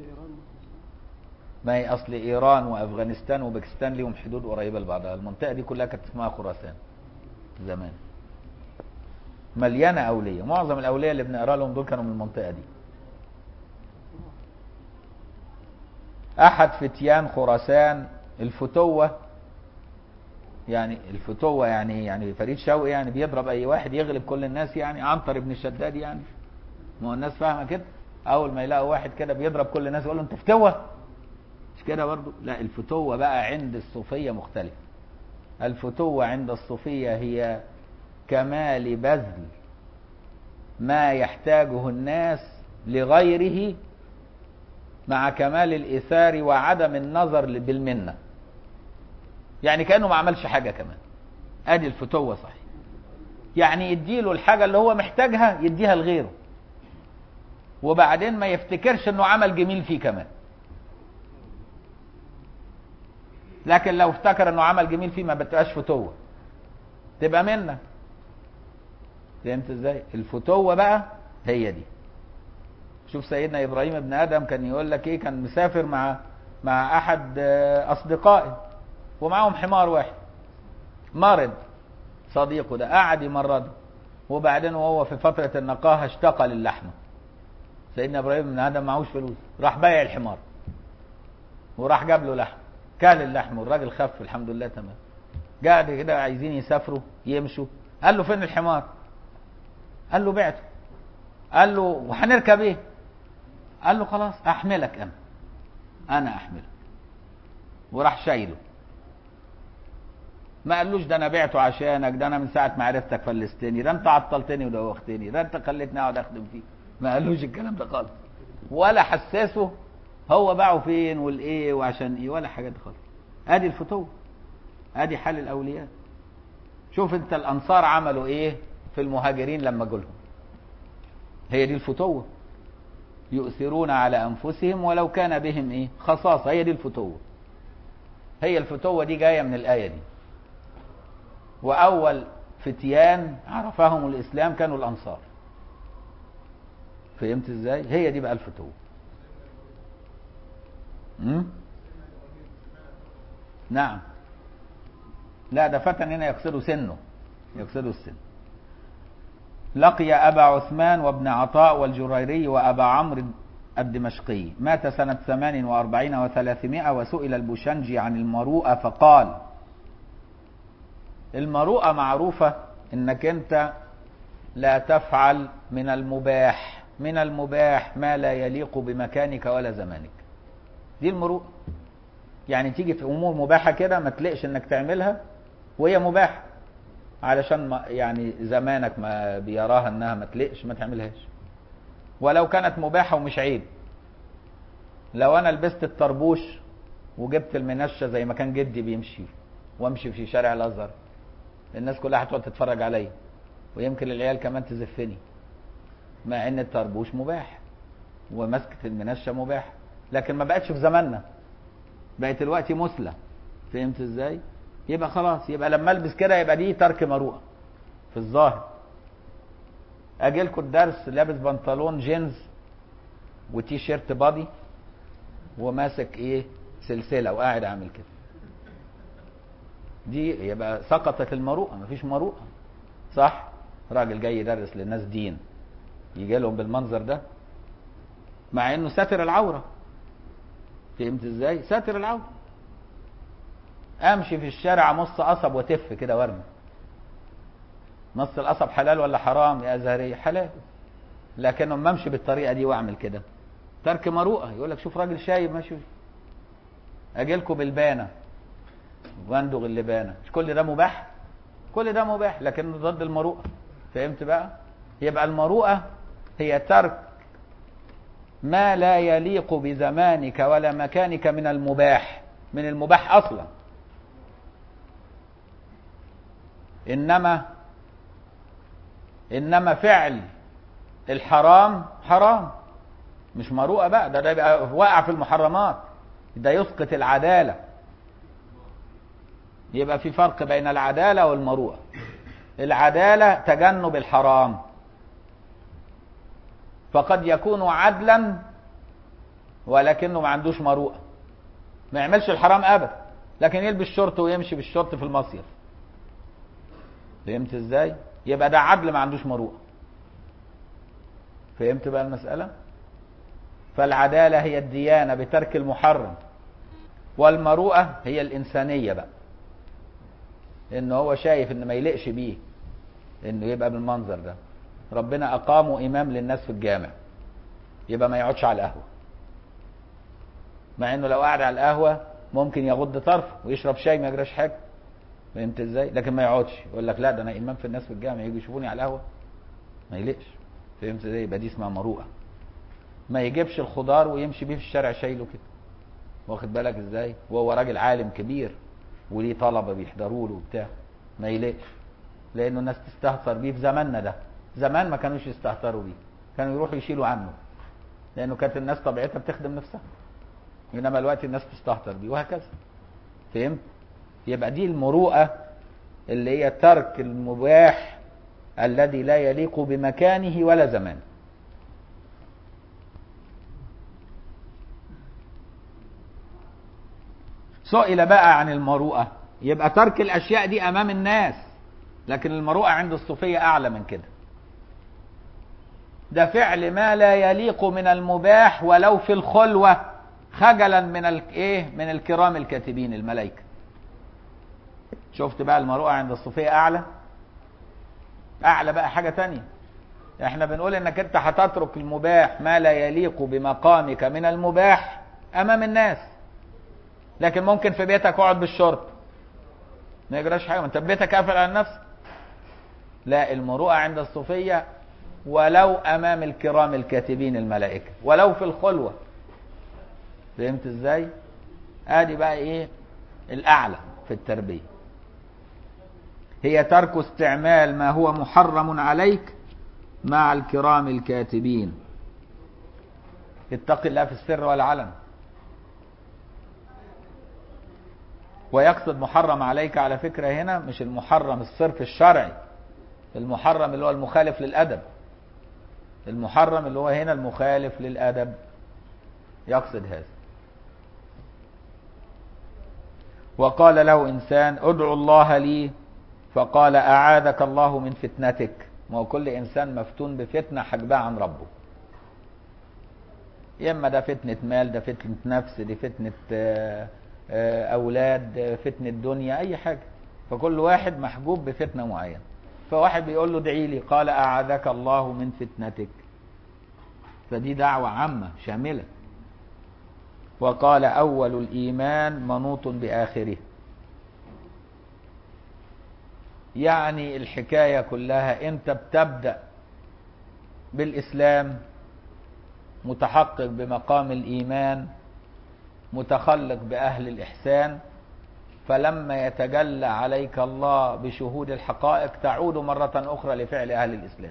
ما هي أصل إيران وأفغانستان وباكستان ليهم حدود قريبة لبعضها، المنطقة دي كلها كانت اسمها خراسان زمان، مليانة أولية، معظم الأولية اللي بنقرأ لهم دول كانوا من المنطقة دي. أحد فتيان خراسان، الفتوة يعني الفتوة يعني فريد شوقي يعني بيضرب اي واحد يغلب كل الناس، يعني عنتر ابن شداد يعني. ما هو الناس فاهمه كده، اول ما يلاقوا واحد كده بيضرب كل الناس يقول له انت فتوة، مش كده برضه؟ لا، الفتوة بقى عند الصوفية مختلف. الفتوة عند الصوفية هي كمال بذل ما يحتاجه الناس لغيره مع كمال الإيثار وعدم النظر بالمنة، يعني كأنه ما عملش حاجة كمان. ادي الفتوة صحيح، يعني يديله الحاجة اللي هو محتاجها يديها لغيره، وبعدين ما يفتكرش انه عمل جميل فيه كمان. لكن لو افتكر انه عمل جميل فيه ما بتبقاش فتوة، تبقى منة. فهمت ازاي؟ الفتوة بقى هي دي. شوف سيدنا ابراهيم ابن ادم كان يقول لك ايه، كان مسافر مع احد اصدقائه ومعاهم حمار واحد، مرض صديقه ده قعد يمرضه، وبعدين وهو في فترة النقاهة اشتاق للحمة. سيدنا ابراهيم ابن ادم معهوش فلوس، راح بايع الحمار وراح جاب له لحم، كل اللحم والراجل خف الحمد لله تمام. قاعد كده عايزين يسافروا يمشوا، قال له فين الحمار؟ قال له بعته. قال له وهنركب ايه؟ قال له خلاص احملك انا احملك، وراح شايله. ما قالوش ده انا بعته عشانك، ده انا من ساعه ما عرفتك فلستني، ده انت عطلتني ودوختني، ده انت خليتني اقعد اخدم فيك. ما قالوش الكلام ده خالص، ولا حسسه هو باعه فين والايه وعشان ايه ولا حاجه خالص. ادي الفتوه، ادي حال الاولياء. شوف انت الانصار عملوا ايه في المهاجرين لما جولهم، هي دي الفتوه. يؤثرون على انفسهم ولو كان بهم ايه خصاصه، هي دي الفتوه. هي الفتوه دي جايه من الايه دي. واول فتيان عرفهم الاسلام كانوا الانصار. فهمت ازاي؟ هي دي بقى الفتوه. نعم. لا ده فتن هنا يقصد سنه، يقصد السن. لقي أبا عثمان وابن عطاء والجريري وأبا عمرو الدمشقي، مات سنة 48 و300. وسئل البوشنجي عن المروءة فقال: المروءة معروفة انك انت لا تفعل من المباح ما لا يليق بمكانك ولا زمانك. دي المروءة. يعني تيجي في امور مباحة كده ما تلاقش انك تعملها وهي مباحة، علشان ما يعني زمانك ما بيراها انها ما تلاقش ما تعملهاش، ولو كانت مباحة ومش عيب. لو انا لبست الطربوش وجبت المنشة زي ما كان جدي بيمشي وامشي في شارع الازهر، الناس كلها هتقعد تتفرج عليا، ويمكن العيال كمان تزفني، مع ان الطربوش مباح ومسكة المنشة مباح، لكن ما بقتش في زماننا، بقت دلوقتي مثلى. فهمت ازاي؟ يبقى خلاص، يبقى لما البس كده يبقى دي ترك مروءة في الظاهر. اجي لكم الدرس لابس بنطلون جينز وتي شيرت بادي وماسك ايه سلسلة وقاعد عامل كده، دي يبقى سقطت المروءة، مفيش مروءة. صح؟ راجل جاي يدرس للناس دين يجي لهم بالمنظر ده، مع انه ساتر العورة. فهمت ازاي؟ ساتر العورة. امشي في الشارع مص قصب وتف كده وارمي. مص القصب حلال ولا حرام يا ازهري؟ حلال. لكن لما امشي بالطريقة دي واعمل كده ترك مروءة. يقول لك شوف راجل شايب ماشي. اجي لكم بالبانة واندغ اللبانة، مش كل ده مباح؟ كل ده مباح لكنه ضد المروءة. فهمت بقى؟ يبقى المروءة هي ترك ما لا يليق بزمانك ولا مكانك من المباح، من المباح اصلا. انما فعل الحرام حرام، مش مروءة بقى، ده يبقى واقع في المحرمات، ده يسقط العدالة. يبقى في فرق بين العدالة والمروءة. العدالة تجنب الحرام، فقد يكون عدلا ولكنه ما عندوش مروءة، ما يعملش الحرام ابدا لكن يلبس شورت ويمشي بالشورت في المصيف. فهمت ازاي؟ يبقى ده عدل ما عندوش مروءة. فهمت بقى المسألة؟ فالعدالة هي الديانة بترك المحرم، والمروءة هي الإنسانية بقى. ان هو شايف ان ما يليقش بيه انه يبقى بالمنظر ده. ربنا اقامه امام للناس في الجامع، يبقى ما يقعدش على القهوة، مع انه لو قعد على القهوة ممكن يغض طرفه ويشرب شاي ما يجراش حاجة. فهمت ازاي؟ لكن ما يقعدش يقول لك لا ده انا امام في الناس في الجامع، يجوا يشوفوني على القهوة، ما يليقش. فهمت ازاي؟ يبقى دي اسمها مروءة. ما يجيبش الخضار ويمشي بيه في الشارع شايله كده، واخد بالك ازاي؟ وهو راجل عالم كبير وليه طلبة بيحضروا له وبتاع، ما يليقش. لانه الناس تستهتر بيه في زماننا ده. زمان ما كانوش يستهتروا بيه، كانوا يروحوا يشيلوا عنه، لانه كانت الناس طبيعتها بتخدم نفسها. انما الوقت الناس تستهتر بيه وهكذا. فهمت؟ يبقى دي المروءة اللي هي ترك المباح الذي لا يليق بمكانه ولا زمانه. سئل بقى عن المروءة، يبقى ترك الأشياء دي أمام الناس، لكن المروءة عند الصوفية أعلى من كده. ده فعل ما لا يليق من المباح ولو في الخلوة، خجلا من الكرام الكاتبين الملائكة. شفت بقى المروءة عند الصوفية أعلى بقى حاجة تانية. احنا بنقول انك انت هتترك المباح ما لا يليق بمقامك من المباح امام الناس، لكن ممكن في بيتك اقعد بالشرط ما يجراش حاجه، انت بيتك قافل على نفسك. لا، المروءه عند الصوفيه ولو امام الكرام الكاتبين الملائكه، ولو في الخلوه. فهمت ازاي؟ ادي بقى ايه الاعلى في التربيه، هي ترك استعمال ما هو محرم عليك مع الكرام الكاتبين. اتق الله في السر والعلن. ويقصد محرم عليك على فكرة هنا مش المحرم الصرف الشرعي، المحرم اللي هو المخالف للأدب، المحرم اللي هو هنا المخالف للأدب، يقصد هذا. وقال له إنسان ادعو الله لي، فقال أعاذك الله من فتنتك. ما هو كل إنسان مفتون بفتنة حجبها عن ربه، إما ده فتنة مال، ده فتنة نفس، دي فتنة أولاد، فتنة دنيا، أي حاجة. فكل واحد محجوب بفتنة معينة. فواحد بيقول له ادعي لي، قال أعاذك الله من فتنتك. فدي دعوة عامة شاملة. وقال أول الإيمان منوط بآخره. يعني الحكاية كلها أنت بتبدأ بالإسلام متحقق بمقام الإيمان، متخلق بأهل الإحسان، فلما يتجلى عليك الله بشهود الحقائق تعود مرة أخرى لفعل أهل الإسلام،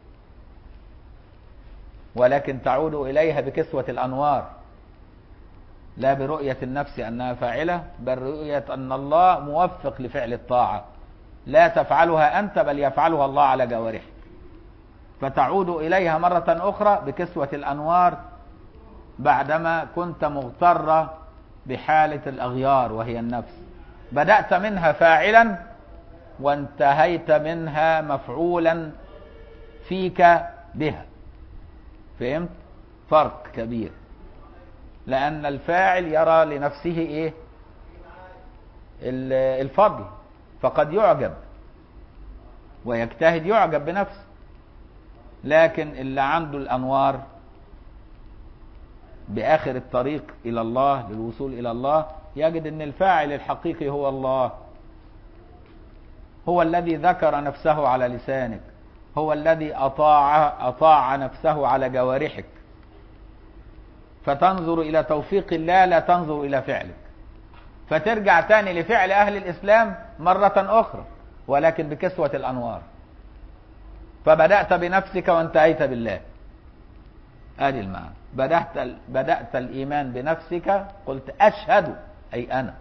ولكن تعود إليها بكسوة الأنوار، لا برؤية النفس أنها فاعلة، بل رؤية أن الله موفق لفعل الطاعة، لا تفعلها أنت بل يفعلها الله على جوارحك. فتعود إليها مرة أخرى بكسوة الأنوار بعدما كنت مغترة بحالة الأغيار وهي النفس. بدأت منها فاعلا وانتهيت منها مفعولا فيك بها. فهمت؟ فرق كبير، لأن الفاعل يرى لنفسه إيه؟ الفضل، فقد يعجب ويجتهد يعجب بنفسه، لكن اللي عنده الأنوار بآخر الطريق إلى الله للوصول إلى الله يجد أن الفاعل الحقيقي هو الله، هو الذي ذكر نفسه على لسانك، هو الذي أطاع نفسه على جوارحك. فتنظر إلى توفيق الله لا تنظر إلى فعلك، فترجع تاني لفعل أهل الإسلام مرة أخرى ولكن بكسوة الأنوار. فبدأت بنفسك وانتهيت بالله. ادي المعنى. بدأت الإيمان بنفسك، قلت أشهد أي أنا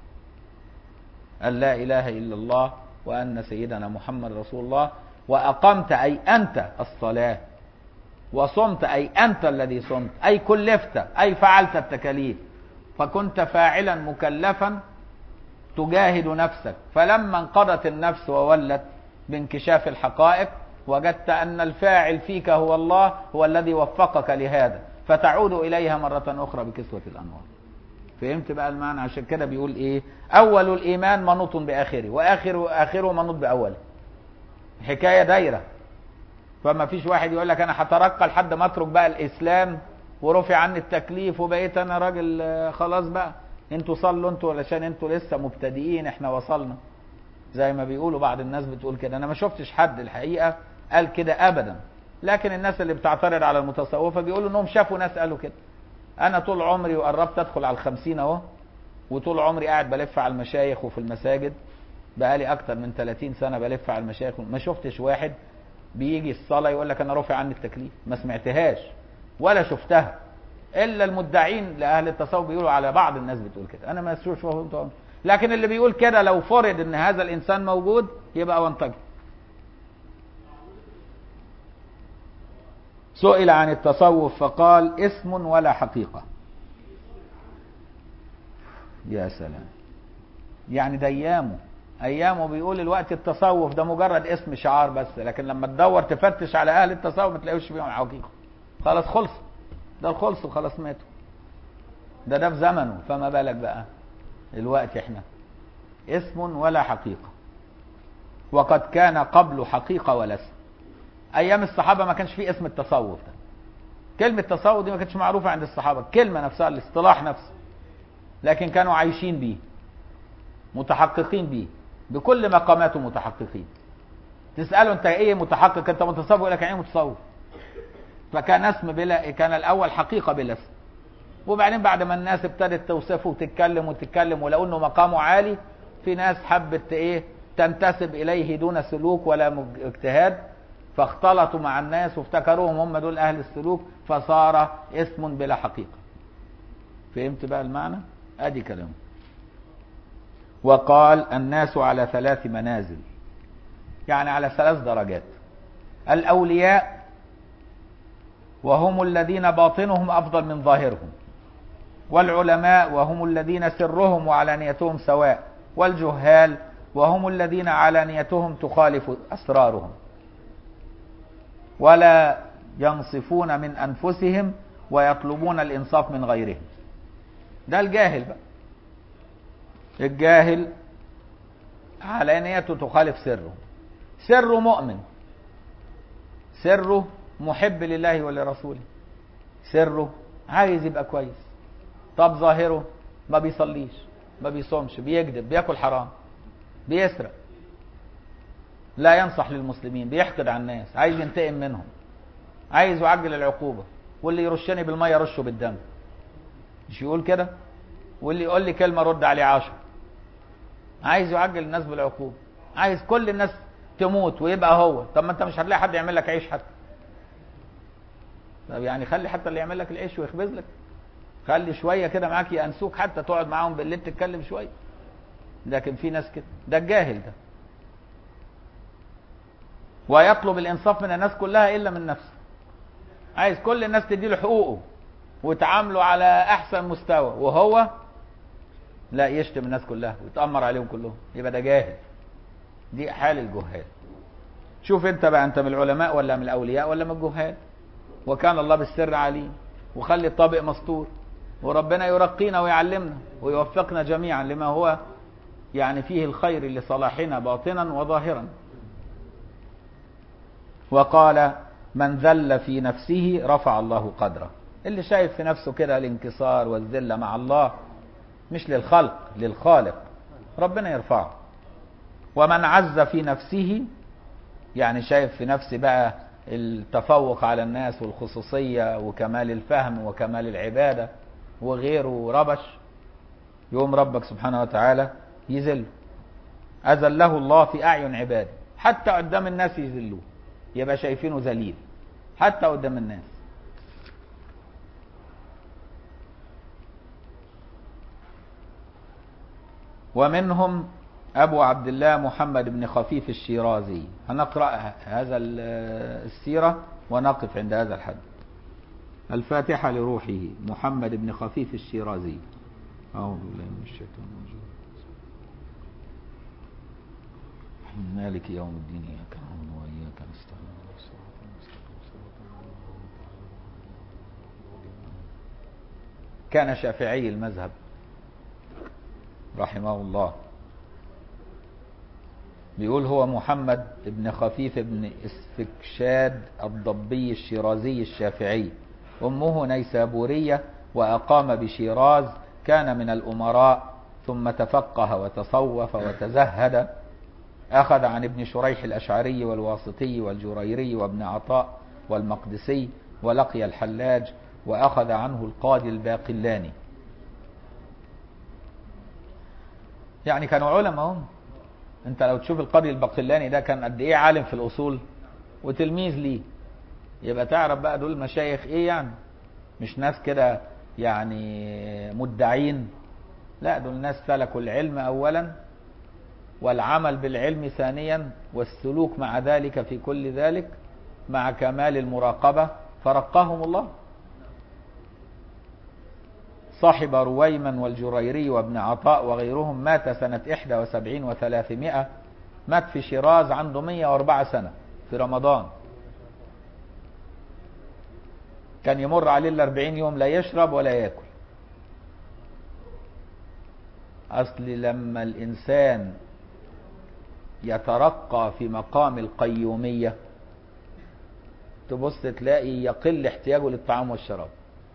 أن لا إله إلا الله وأن سيدنا محمد رسول الله، وأقمت أي أنت الصلاة، وصمت أي أنت الذي صمت، أي كلفت أي فعلت التكاليف، فكنت فاعلا مكلفا تجاهد نفسك. فلما انقضت النفس وولت بانكشاف الحقائق وجدت أن الفاعل فيك هو الله، هو الذي وفقك لهذا، فتعود إليها مرة أخرى بكسوة الأنوار. فهمت بقى المعنى؟ عشان كده بيقول ايه، اول الايمان منوط باخره، واخره منوط باوله. حكايه دايره. فما فيش واحد يقول لك انا هترقى لحد ما اترك بقى الاسلام ورفع عني التكليف وبقيت انا راجل خلاص بقى انتوا صلوا انتوا علشان انتوا لسه مبتدئين احنا وصلنا. زي ما بيقولوا بعض الناس بتقول كده. انا ما شفتش حد الحقيقه قال كده ابدا، لكن الناس اللي بتعترض على المتصوفه بيقولوا انهم شافوا ناس قالوا كده. انا طول عمري وقربت ادخل على 50 اهو، وطول عمري قاعد بلف على المشايخ وفي المساجد، بقالي اكتر من 30 سنه بلف على المشايخ، ما شفتش واحد بيجي الصلاه يقول لك انا رافع عني التكليف. ما سمعتهاش ولا شفتها، الا المدعين لاهل التصوف بيقولوا على بعض الناس بتقول كده. انا ما اشوفه. لكن اللي بيقول كده لو فرض ان هذا الانسان موجود يبقى وانتج. سئل عن التصوف فقال اسم ولا حقيقة. يا سلام، يعني ده ايامه بيقول الوقت التصوف ده مجرد اسم شعار بس، لكن لما تدور تفتش على اهل التصوف ما تلاقيش فيهم حقيقة. خلاص خلص، ده الخلص وخلاص ماتوا. ده في زمنه، فما بالك بقى الوقت احنا. اسم ولا حقيقة، وقد كان قبل حقيقة ولا اسم. ايام الصحابة ما كانش فيه اسم التصوف ده. كلمة تصوف دي ما كانتش معروفة عند الصحابة، الكلمة نفسها الاصطلاح نفسه، لكن كانوا عايشين بيه، متحققين بيه، بكل مقاماته متحققين. تسأله انت ايه متحقق، انت متصوف، يقول لك يعني ايه متصوف. فكان اسم بلا، كان الاول حقيقة بلا اسم. وبعدين بعد ما الناس ابتدت توصفه وتتكلم ولقوا انه مقامه عالي، في ناس حبت ايه تنتسب اليه دون سلوك ولا اجتهاد، فاختلطوا مع الناس وافتكروهم هم دول اهل السلوك، فصار اسم بلا حقيقة. فهمت بقى المعنى؟ ادي كلامه. وقال الناس على 3 منازل، يعني على 3 درجات. الاولياء وهم الذين باطنهم افضل من ظاهرهم، والعلماء وهم الذين سرهم وعلانيتهم سواء، والجهال وهم الذين علانيتهم تخالف اسرارهم، ولا ينصفون من انفسهم ويطلبون الانصاف من غيرهم. ده الجاهل بقى. الجاهل علانيته تخالف سره. سره مؤمن، سره محب لله ولرسوله، سره عايز يبقى كويس. طب ظاهره ما بيصليش، ما بيصومش، بيكذب، بياكل حرام، بيسرق، لا ينصح للمسلمين، بيحقد على الناس، عايز ينتقم منهم، عايز يعجل العقوبة، واللي يرشني بالمية يرشه بالدم. مش يقول كده؟ واللي يقول لي كلمة رد عليه 10. عايز يعجل الناس بالعقوبة، عايز كل الناس تموت ويبقى هو. طب ما انت مش هتلاقي حد يعمل لك عيش حتى. طب يعني خلي حتى اللي يعمل لك العيش ويخبز لك، خلي شوية كده معاك يأنسوك، حتى تقعد معاهم بالليل تتكلم شوية. لكن في ناس كده، ده الجاهل ده. ويطلب الإنصاف من الناس كلها إلا من نفسه. عايز كل الناس تديله حقوقه وتعامله على أحسن مستوى، وهو لا، يشتم الناس كلها ويتأمر عليهم كلهم. يبقى ده جاهل. دي حال الجهال. شوف انت بقى، انت من العلماء ولا من الأولياء ولا من الجهال؟ وكان الله بالسر عليم، وخلي الطابق مستور، وربنا يرقينا ويعلمنا ويوفقنا جميعا لما هو يعني فيه الخير لصلاحنا باطنا وظاهرا. وقال من ذل في نفسه رفع الله قدره. اللي شايف في نفسه كده الانكسار والذلة مع الله، مش للخلق، للخالق، ربنا يرفعه. ومن عز في نفسه، يعني شايف في نفسه بقى التفوق على الناس والخصوصية وكمال الفهم وكمال العبادة وغيره ربش، يوم ربك سبحانه وتعالى يذله. أذله الله في أعين عباده، حتى قدام الناس يذلوه، يبقى شايفينه ذليل حتى قدام الناس. ومنهم أبو عبد الله محمد بن خفيف الشيرازي. هنقرأ هذا السيرة ونقف عند هذا الحد. الفاتحة لروحه محمد بن خفيف الشيرازي. أعوذ بالله من الشيطان الرجيم. مالك يوم الدين إياك نعبد وإياك نستعين. كان شافعي المذهب رحمه الله. بيقول هو محمد بن خفيف بن اسفكشاد الضبي الشيرازي الشافعي، أمه نيسابورية وأقام بشيراز، كان من الأمراء ثم تفقه وتصوف وتزهد. أخذ عن ابن شريح الأشعري والواسطي والجريري وابن عطاء والمقدسي، ولقي الحلاج، وأخذ عنه القاضي الباقلاني. يعني كانوا علماء هم. انت لو تشوف القاضي الباقلاني ده كان قد ايه عالم في الأصول وتلميذ ليه، يبقى تعرف بقى دول مشايخ ايه يعني. مش ناس كده يعني مدعين، لا دول ناس سلكوا العلم أولا والعمل بالعلم ثانيا، والسلوك مع ذلك في كل ذلك مع كمال المراقبة، فرقاهم الله. صاحب رويما والجريري وابن عطاء وغيرهم. مات سنة 71 و300، مات في شيراز عنده 104 سنة في رمضان. كان يمر عليه 40 يوم لا يشرب ولا يأكل. أصل لما الإنسان يترقى في مقام القيومية تبص تلاقي يقل احتياجه للطعام والشراب.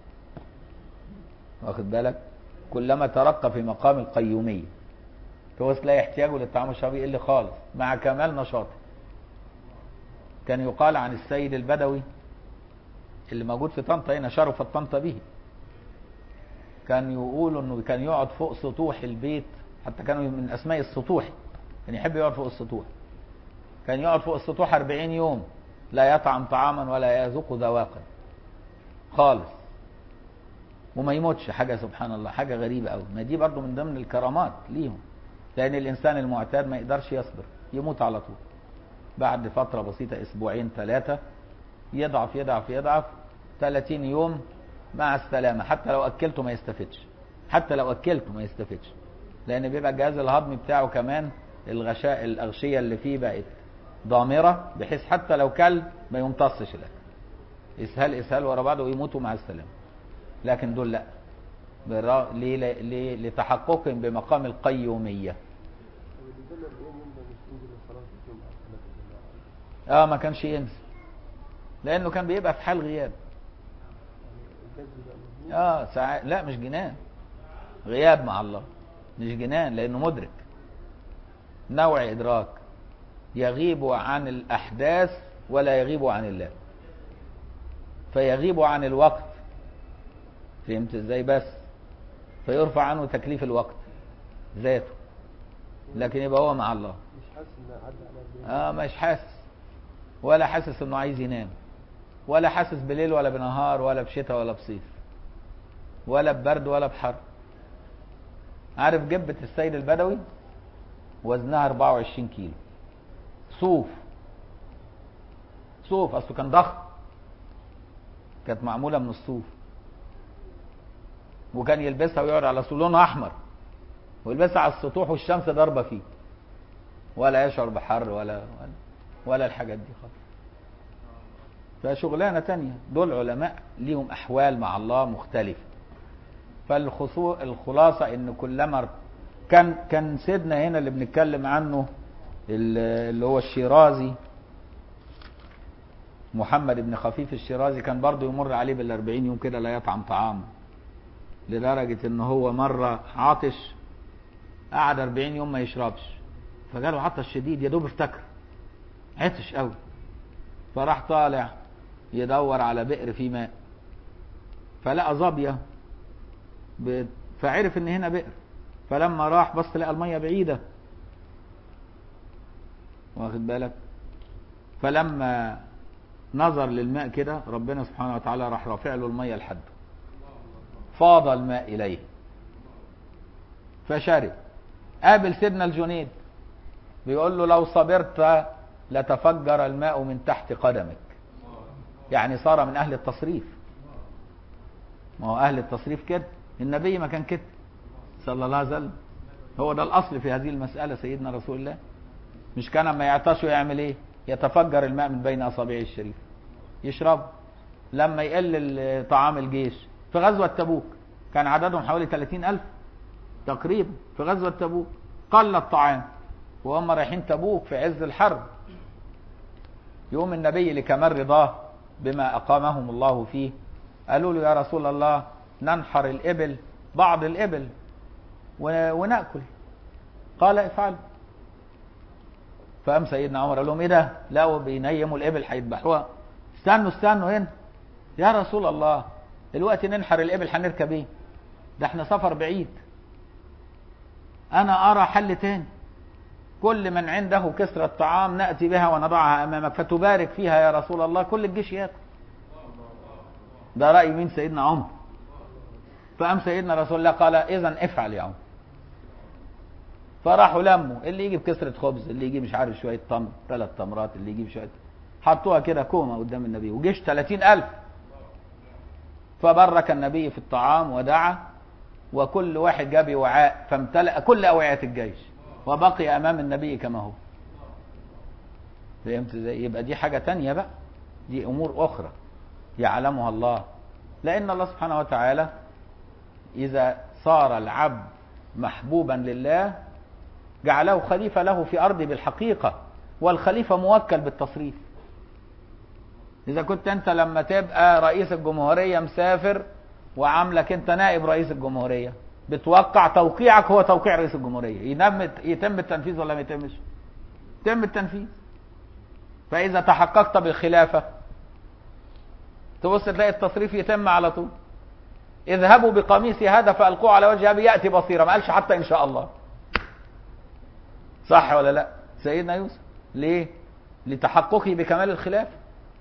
واخد بالك؟ كلما ترقى في مقام القيومية تبص تلاقي احتياجه للطعام والشراب يقل خالص مع كمال نشاطه. كان يقال عن السيد البدوي اللي موجود في طنطا هنا، شرفت طنطا به، كان يقولوا انه كان يقعد فوق سطوح البيت، حتى كانوا من اسماء السطوح، كان يحب يقعد فوق السطوح. كان يقعد فوق السطوح 40 يوم لا يطعم طعاما ولا يذوق ذواقا خالص وما يموتش. حاجة سبحان الله، حاجة غريبة قوي. ما دي برضو من ضمن الكرامات ليهم، لأن الإنسان المعتاد ما يقدرش يصبر، يموت على طول بعد فترة بسيطة، أسبوعين 3 يضعف يضعف يضعف، 30 يوم مع السلامة. حتى لو أكلته ما يستفدش، حتى لو أكلته ما يستفدش، لأن بيبقى الجهاز الهضمي بتاعه كمان الغشاء الأغشية اللي فيه بقت ضامرة، بحيث حتى لو كل ما يمتصش الأكل، إسهال إسهال ورا بعضه ويموتوا مع السلامة. لكن دول لا، ليه؟ لتحققهم بمقام القيومية. ما كانش ينسى، لأنه كان بيبقى في حال غياب. ساعات لا مش جنان، غياب مع الله، مش جنان، لأنه مدرك نوع إدراك، يغيب عن الأحداث ولا يغيب عن الله، فيغيب عن الوقت. فهمت ازاي؟ بس فيرفع عنه تكليف الوقت ذاته، لكن يبقى هو مع الله. مش حاسس ان عدى على مش حاسس، ولا حاسس انه عايز ينام، ولا حاسس بليل ولا بنهار ولا بشتاء ولا بصيف ولا ببرد ولا بحر. عارف جبة السيد البدوي وزنها 24 كيلو صوف، صوف، اصله كان ضخم، كانت معمولة من الصوف، وكان يلبسها ويقعد على لونها احمر، ويلبسها على السطوح والشمس ضاربه فيه، ولا يشعر بحر ولا الحاجات دي خالص. فشغلانه تانية. دول علماء ليهم احوال مع الله مختلفه. فالخلاصه ان كلما كان سيدنا هنا اللي بنتكلم عنه اللي هو الشيرازي، محمد بن خفيف الشيرازي، كان برضه يمر عليه بال40 يوم كده لا يطعم طعام، لدرجة ان هو مرة عاطش قعد 40 يوم ما يشربش، فجاله عطش شديد، يا دوب افتكر عطش قوي، فراح طالع يدور على بئر فيه ماء، فلقى ظابية، فعرف ان هنا بئر، فلما راح بص لقى المية بعيدة، واخد بالك؟ فلما نظر للماء كده ربنا سبحانه وتعالى راح رافع له المية لحد، فاض الماء إليه فشرب. قابل سيدنا الجنيد بيقول له لو صبرت لتفجر الماء من تحت قدمك، يعني صار من أهل التصريف. ما هو أهل التصريف كده، النبي ما كان كده صلى الله عليه وسلم. هو ده الأصل في هذه المسألة سيدنا رسول الله. مش كان لما يعطش يعمل ايه؟ يتفجر الماء من بين أصابعه الشريف يشرب. لما يقل طعام الجيش في غزوة تبوك كان عددهم حوالي 30,000، تقريبا في غزوة تبوك، قل الطعام وهم رايحين تبوك في عز الحرب. يوم النبي لكمال رضاه بما أقامهم الله فيه قالوا له يا رسول الله ننحر الإبل، بعض الإبل ونأكل. قال افعل. فقام سيدنا عمر قال لهم ايه ده؟ لقوا بينيموا الإبل هيذبحوها. استنوا هنا يا رسول الله، دلوقتي ننحر الإبل هنركب ايه؟ ده احنا سفر بعيد. أنا أرى حل تاني، كل من عنده كسرة طعام نأتي بها ونضعها أمامك فتبارك فيها يا رسول الله، كل الجيش ياكل. ده رأي مين؟ سيدنا عمر. فقام سيدنا رسول الله قال إذن افعل يا عمر. فراحوا لموا اللي يجيب كسرة خبز، اللي يجيب مش عارف شوية تمر، 3 تمرات، اللي يجيب شوية، حطوها كده كومة قدام النبي، وجيش 30,000. فبرك النبي في الطعام ودعا، وكل واحد جاب وعاء فامتلأ كل أوعية الجيش، وبقي أمام النبي كما هو. فهمت ازاي؟ يبقى دي حاجة تانية بقى، دي أمور أخرى يعلمها الله. لأن الله سبحانه وتعالى إذا صار العبد محبوبا لله جعله خليفة له في أرضه بالحقيقة، والخليفة موكل بالتصريف. إذا كنت أنت لما تبقى رئيس الجمهورية مسافر وعاملك أنت نائب رئيس الجمهورية، بتوقع، توقيعك هو توقيع رئيس الجمهورية، يتم التنفيذ ولا ما يتمش؟ يتم التنفيذ. فإذا تحققت بالخلافة تبص تلاقي التصريف يتم على طول. اذهبوا بقميصي هذا فألقوه على وجه أبي يأتي بصيرا، ما قالش حتى إن شاء الله. صح ولا لا؟ سيدنا يوسف ليه؟ لتحققه بكمال الخلافة.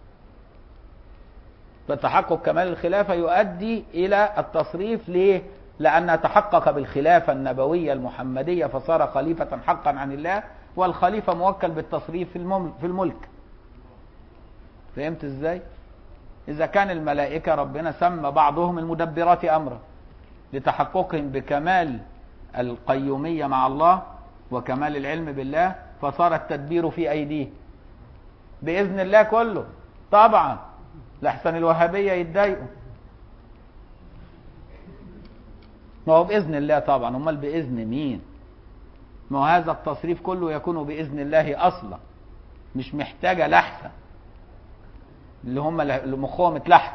فتحقق كمال الخلافة يؤدي إلى التصريف. ليه؟ لأنها تحقق بالخلافة النبوية المحمدية فصار خليفة حقا عن الله، والخليفة موكل بالتصريف في الملك. فهمت ازاي؟ إذا كان الملائكة ربنا سمى بعضهم المدبرات أمرا لتحققهم بكمال القيومية مع الله وكمال العلم بالله، فصار التدبير في أيديه بإذن الله كله. طبعا لحسن الوهابية يتضايقوا، ما هو بإذن الله طبعا، امال بإذن مين؟ ما هو هذا التصريف كله يكون بإذن الله أصلا، مش محتاجة لحسة اللي هم اللي مخهم اتلحس.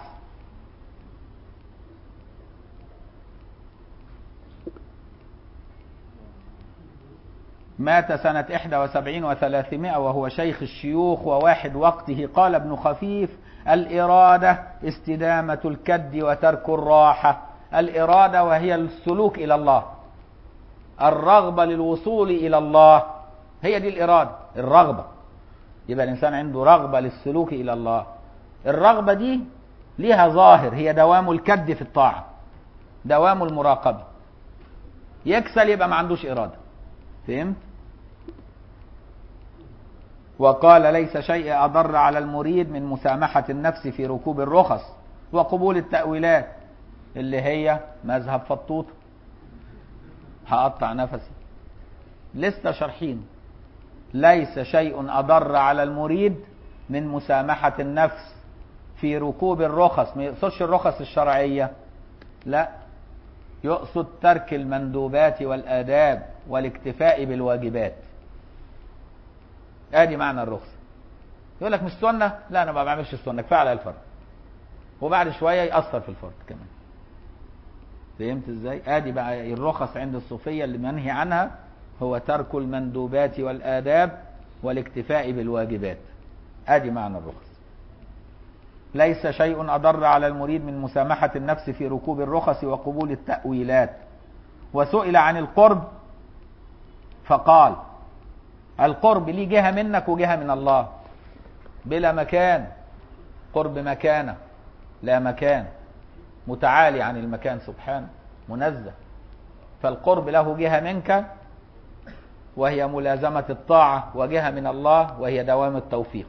مات سنة 71 و300 وهو شيخ الشيوخ وواحد وقته. قال ابن خفيف الإرادة استدامة الكد وترك الراحة. الإرادة وهي السلوك إلى الله، الرغبة للوصول إلى الله، هي دي الإرادة، الرغبة. يبقى الإنسان عنده رغبة للسلوك إلى الله. الرغبة دي ليها ظاهر، هي دوام الكد في الطاعة، دوام المراقبة. يكسل يبقى ما عندوش إرادة. فهمت؟ وقال ليس شيء أضر على المريد من مسامحة النفس في ركوب الرخص وقبول التأويلات، اللي هي مذهب فطوط. هقطع نفسي، لسه شرحين. ليس شيء أضر على المريد من مسامحة النفس في ركوب الرخص. ما يقصدش الرخص الشرعية، لا، يقصد ترك المندوبات والآداب والاكتفاء بالواجبات. ادي معنى الرخصة. يقول لك مش سنة، لا انا ما بعملش السنة، كفاية على الفرض، وبعد شوية يأثر في الفرض كمان. فهمت ازاي؟ ادي بقى الرخص عند الصوفية اللي منهي عنها هو ترك المندوبات والآداب والاكتفاء بالواجبات. ادي معنى الرخص. ليس شيء أضر على المريد من مسامحة النفس في ركوب الرخص وقبول التأويلات. وسئل عن القرب فقال القرب ليه جهة منك وجهة من الله بلا مكان. قرب مكانة، لا مكان، متعالي عن المكان سبحانه، منزه. فالقرب له جهة منك وهي ملازمة الطاعة، وجهة من الله وهي دوام التوفيق.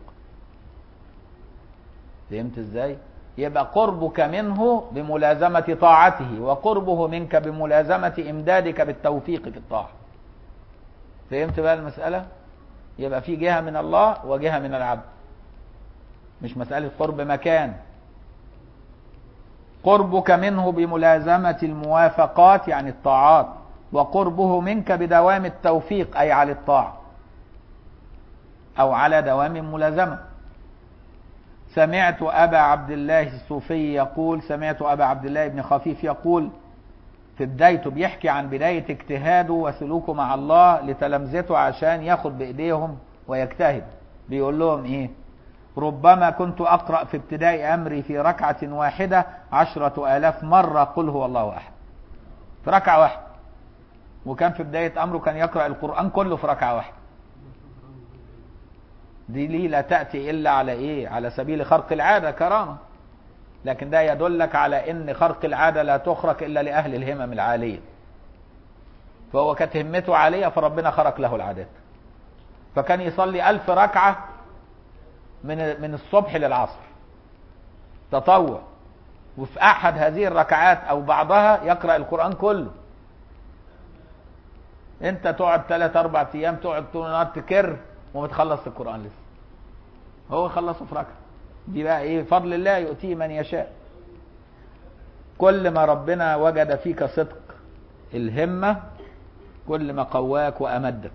فهمت ازاي؟ يبقى قربك منه بملازمة طاعته، وقربه منك بملازمة إمدادك بالتوفيق في الطاعة. فهمت بقى المسألة؟ يبقى في جهة من الله وجهة من العبد، مش مسألة قرب مكان. قربك منه بملازمة الموافقات يعني الطاعات، وقربه منك بدوام التوفيق، أي على الطاعة أو على دوام ملازمة. سمعت أبا عبد الله الصوفي يقول، سمعت أبا عبد الله بن خفيف يقول في بدايته، بيحكي عن بداية اجتهاده وسلوكه مع الله لتلامذته عشان ياخد بإيديهم ويجتهد. بيقول لهم إيه؟ ربما كنت أقرأ في ابتداء أمري في ركعة واحدة 10,000 مرة قل هو الله أحد، في ركعة واحدة. وكان في بداية أمره كان يقرأ القرآن كله في ركعة واحدة. دي ليه لا تأتي إلا على إيه؟ على سبيل خرق العادة، كرامة. لكن ده يدلك على إن خرق العادة لا تخرق إلا لأهل الهمم العالية. فهو كانت همته عالية فربنا خرق له العادات. فكان يصلي 1000 ركعة من الصبح للعصر تطوع، وفي أحد هذه الركعات أو بعضها يقرأ القرآن كله. أنت تقعد 3-4 أيام تقعد طول النهار تكر وما تخلص القرآن لسه، هو خلصه في ركعة. دي بقى إيه؟ فضل الله يؤتيه من يشاء. كل ما ربنا وجد فيك صدق الهمة كل ما قواك وأمدك.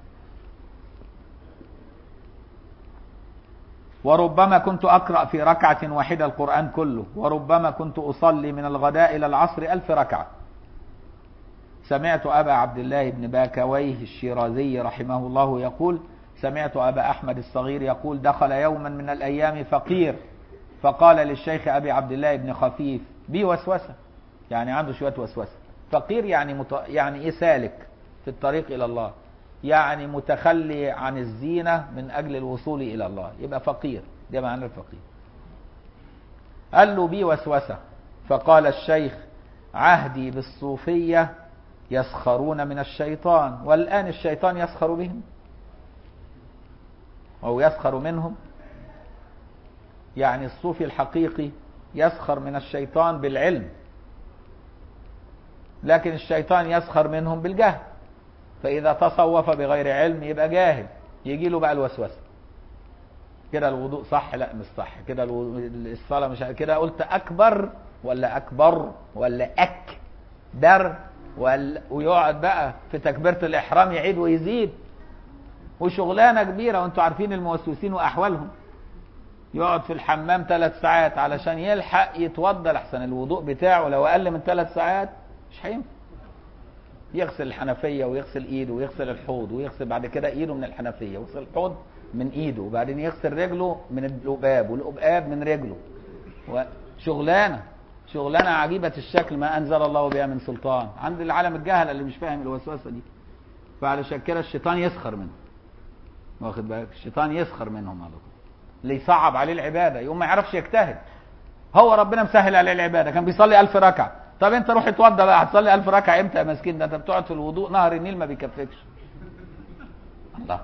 وربما كنت أقرأ في ركعة واحدة القرآن كله، وربما كنت أصلي من الغداء إلى العصر 1000 ركعة. سمعت أبا عبد الله بن باكويه الشيرازي رحمه الله يقول، سمعت أبا أحمد الصغير يقول، دخل يوما من الأيام فقير فقال للشيخ أبي عبد الله بن خفيف بي وسوسة، يعني عنده شوية وسوسة. فقير يعني إيه؟ سالك في الطريق إلى الله، يعني متخلي عن الزينة من أجل الوصول إلى الله، يبقى فقير. ده معنى الفقير. قال له بي وسوسة. فقال الشيخ عهدي بالصوفية يسخرون من الشيطان، والآن الشيطان يسخر بهم أو يسخر منهم. يعني الصوفي الحقيقي يسخر من الشيطان بالعلم، لكن الشيطان يسخر منهم بالجهل. فإذا تصوف بغير علم يبقى جاهل، يجي له بقى الوسوسة. كده الوضوء صح؟ لا مش صح. كده الصلاة مش كده. قلت أكبر ولا أكبر ولا أكبر ويقعد بقى في تكبيرة الإحرام يعيد ويزيد، وشغلانة كبيرة. وانتوا عارفين الموسوسين وأحوالهم. يقعد في الحمام 3 ساعات علشان يلحق يتوضى، لحسن الوضوء بتاعه لو أقل من 3 ساعات مش هينفع. يغسل الحنفية ويغسل ايده ويغسل الحوض ويغسل بعد كده ايده من الحنفية ويغسل الحوض من ايده، وبعدين يغسل رجله من القباب والقباب من رجله. شغلانة عجيبة الشكل، ما انزل الله بها من سلطان عند العالم الجهل اللي مش فاهم الوسوسة دي. فعلشان كده الشيطان يسخر منه، واخد بالك؟ الشيطان يسخر منهم على طول، اللي يصعب عليه العبادة يقوم ما يعرفش يجتهد. هو ربنا مسهل عليه العبادة، كان بيصلي 1000 ركعة. طب انت روح اتوضى بقى، هتصلي 1000 ركعة امتى يا مسكين؟ ده انت بتقعد في الوضوء نهر النيل ما بيكفكش. الله.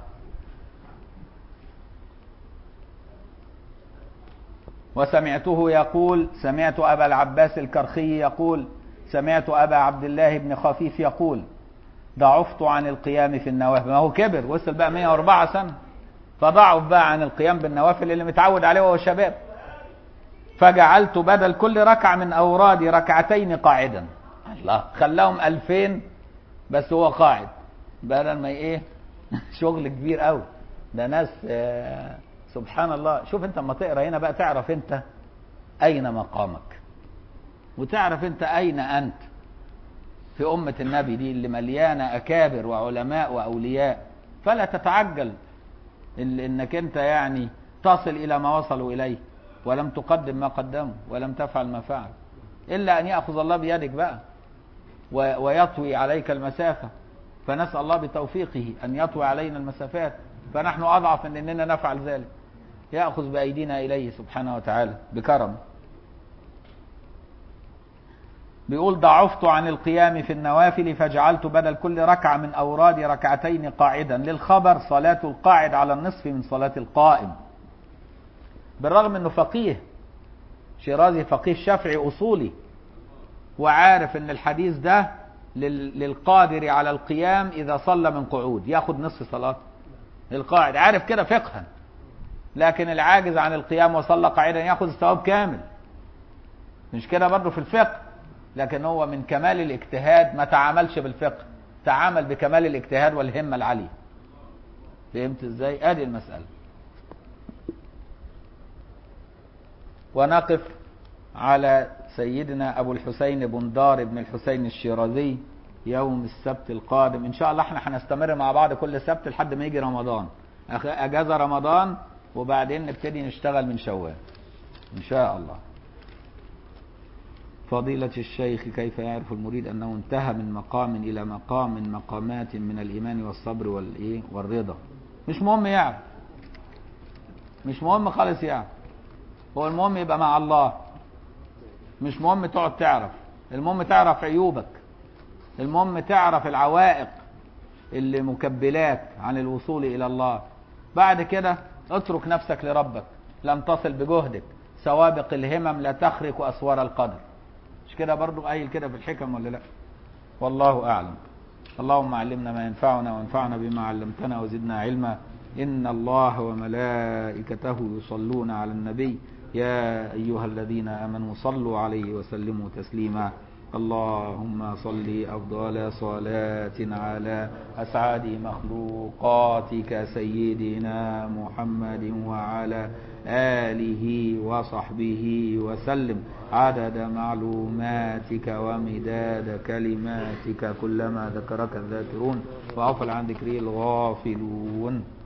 وسمعته يقول، سمعت أبا العباس الكرخي يقول، سمعت أبا عبد الله بن خفيف يقول، ضعفت عن القيام في النوافل. ما هو كبر، وصل بقى 104 سنة، فضعف بقى عن القيام بالنوافل اللي متعود عليه وهو شباب. فجعلت بدل كل ركعة من أورادي ركعتين قاعدا. الله، خلاهم 2000 بس هو قاعد، بدل ما ايه شغل كبير قوي. ده ناس سبحان الله. شوف انت اما تقرا هنا بقى تعرف انت اين مقامك، وتعرف انت اين انت في أمة النبي دي اللي مليانة أكابر وعلماء وأولياء. فلا تتعجل انك انت يعني تصل الى ما وصلوا اليه، ولم تقدم ما قدموا ولم تفعل ما فعل، الا ان يأخذ الله بيدك بقى ويطوي عليك المسافة. فنسأل الله بتوفيقه ان يطوي علينا المسافات، فنحن اضعف من اننا نفعل ذلك. يأخذ بأيدينا اليه سبحانه وتعالى بكرم. بيقول ضعفت عن القيام في النوافل فجعلت بدل كل ركعة من أورادي ركعتين قاعدا. للخبر صلاة القاعد على النصف من صلاة القائم. بالرغم أنه فقيه شيرازي، فقيه شافعي أصولي، وعارف أن الحديث ده للقادر على القيام إذا صلى من قعود ياخد نصف صلاة القاعد، عارف كده فقها. لكن العاجز عن القيام وصلى قاعدا ياخد الثواب كامل. مش كده برضه في الفقه، لكن هو من كمال الاجتهاد ما تعاملش بالفقه، تعامل بكمال الاجتهاد والهمة العالية. فهمت ازاي؟ ادي المسألة. ونقف على سيدنا ابو الحسين بندار بن الحسين الشيرازي يوم السبت القادم ان شاء الله. احنا هنستمر مع بعض كل سبت لحد ما يجي رمضان، اجازة رمضان، وبعدين نبتدي نشتغل من شوال ان شاء الله. فضيلة الشيخ، كيف يعرف المريد أنه انتهى من مقام إلى مقام من مقامات من الإيمان والصبر والرضا؟ مش مهم يعرف، مش مهم خالص يعرف، هو المهم يبقى مع الله. مش مهم تقعد تعرف، المهم تعرف عيوبك، المهم تعرف العوائق اللي مكبلاك عن الوصول إلى الله. بعد كده اترك نفسك لربك، لم تصل بجهدك، سوابق الهمم لا تخرق أسوار القدر. مش كده برضو قايل كده في الحكم ولا لا؟ والله أعلم. اللهم علمنا ما ينفعنا وانفعنا بما علمتنا وزدنا علما. إن الله وملائكته يصلون على النبي يا أيها الذين آمنوا صلوا عليه وسلموا تسليما. اللهم صل أفضل صلاة على أسعد مخلوقاتك سيدنا محمد وعلى آله وصحبه وسلم عدد معلوماتك ومداد كلماتك كلما ذكرك الذاكرون وغفل عن ذكره الغافلون.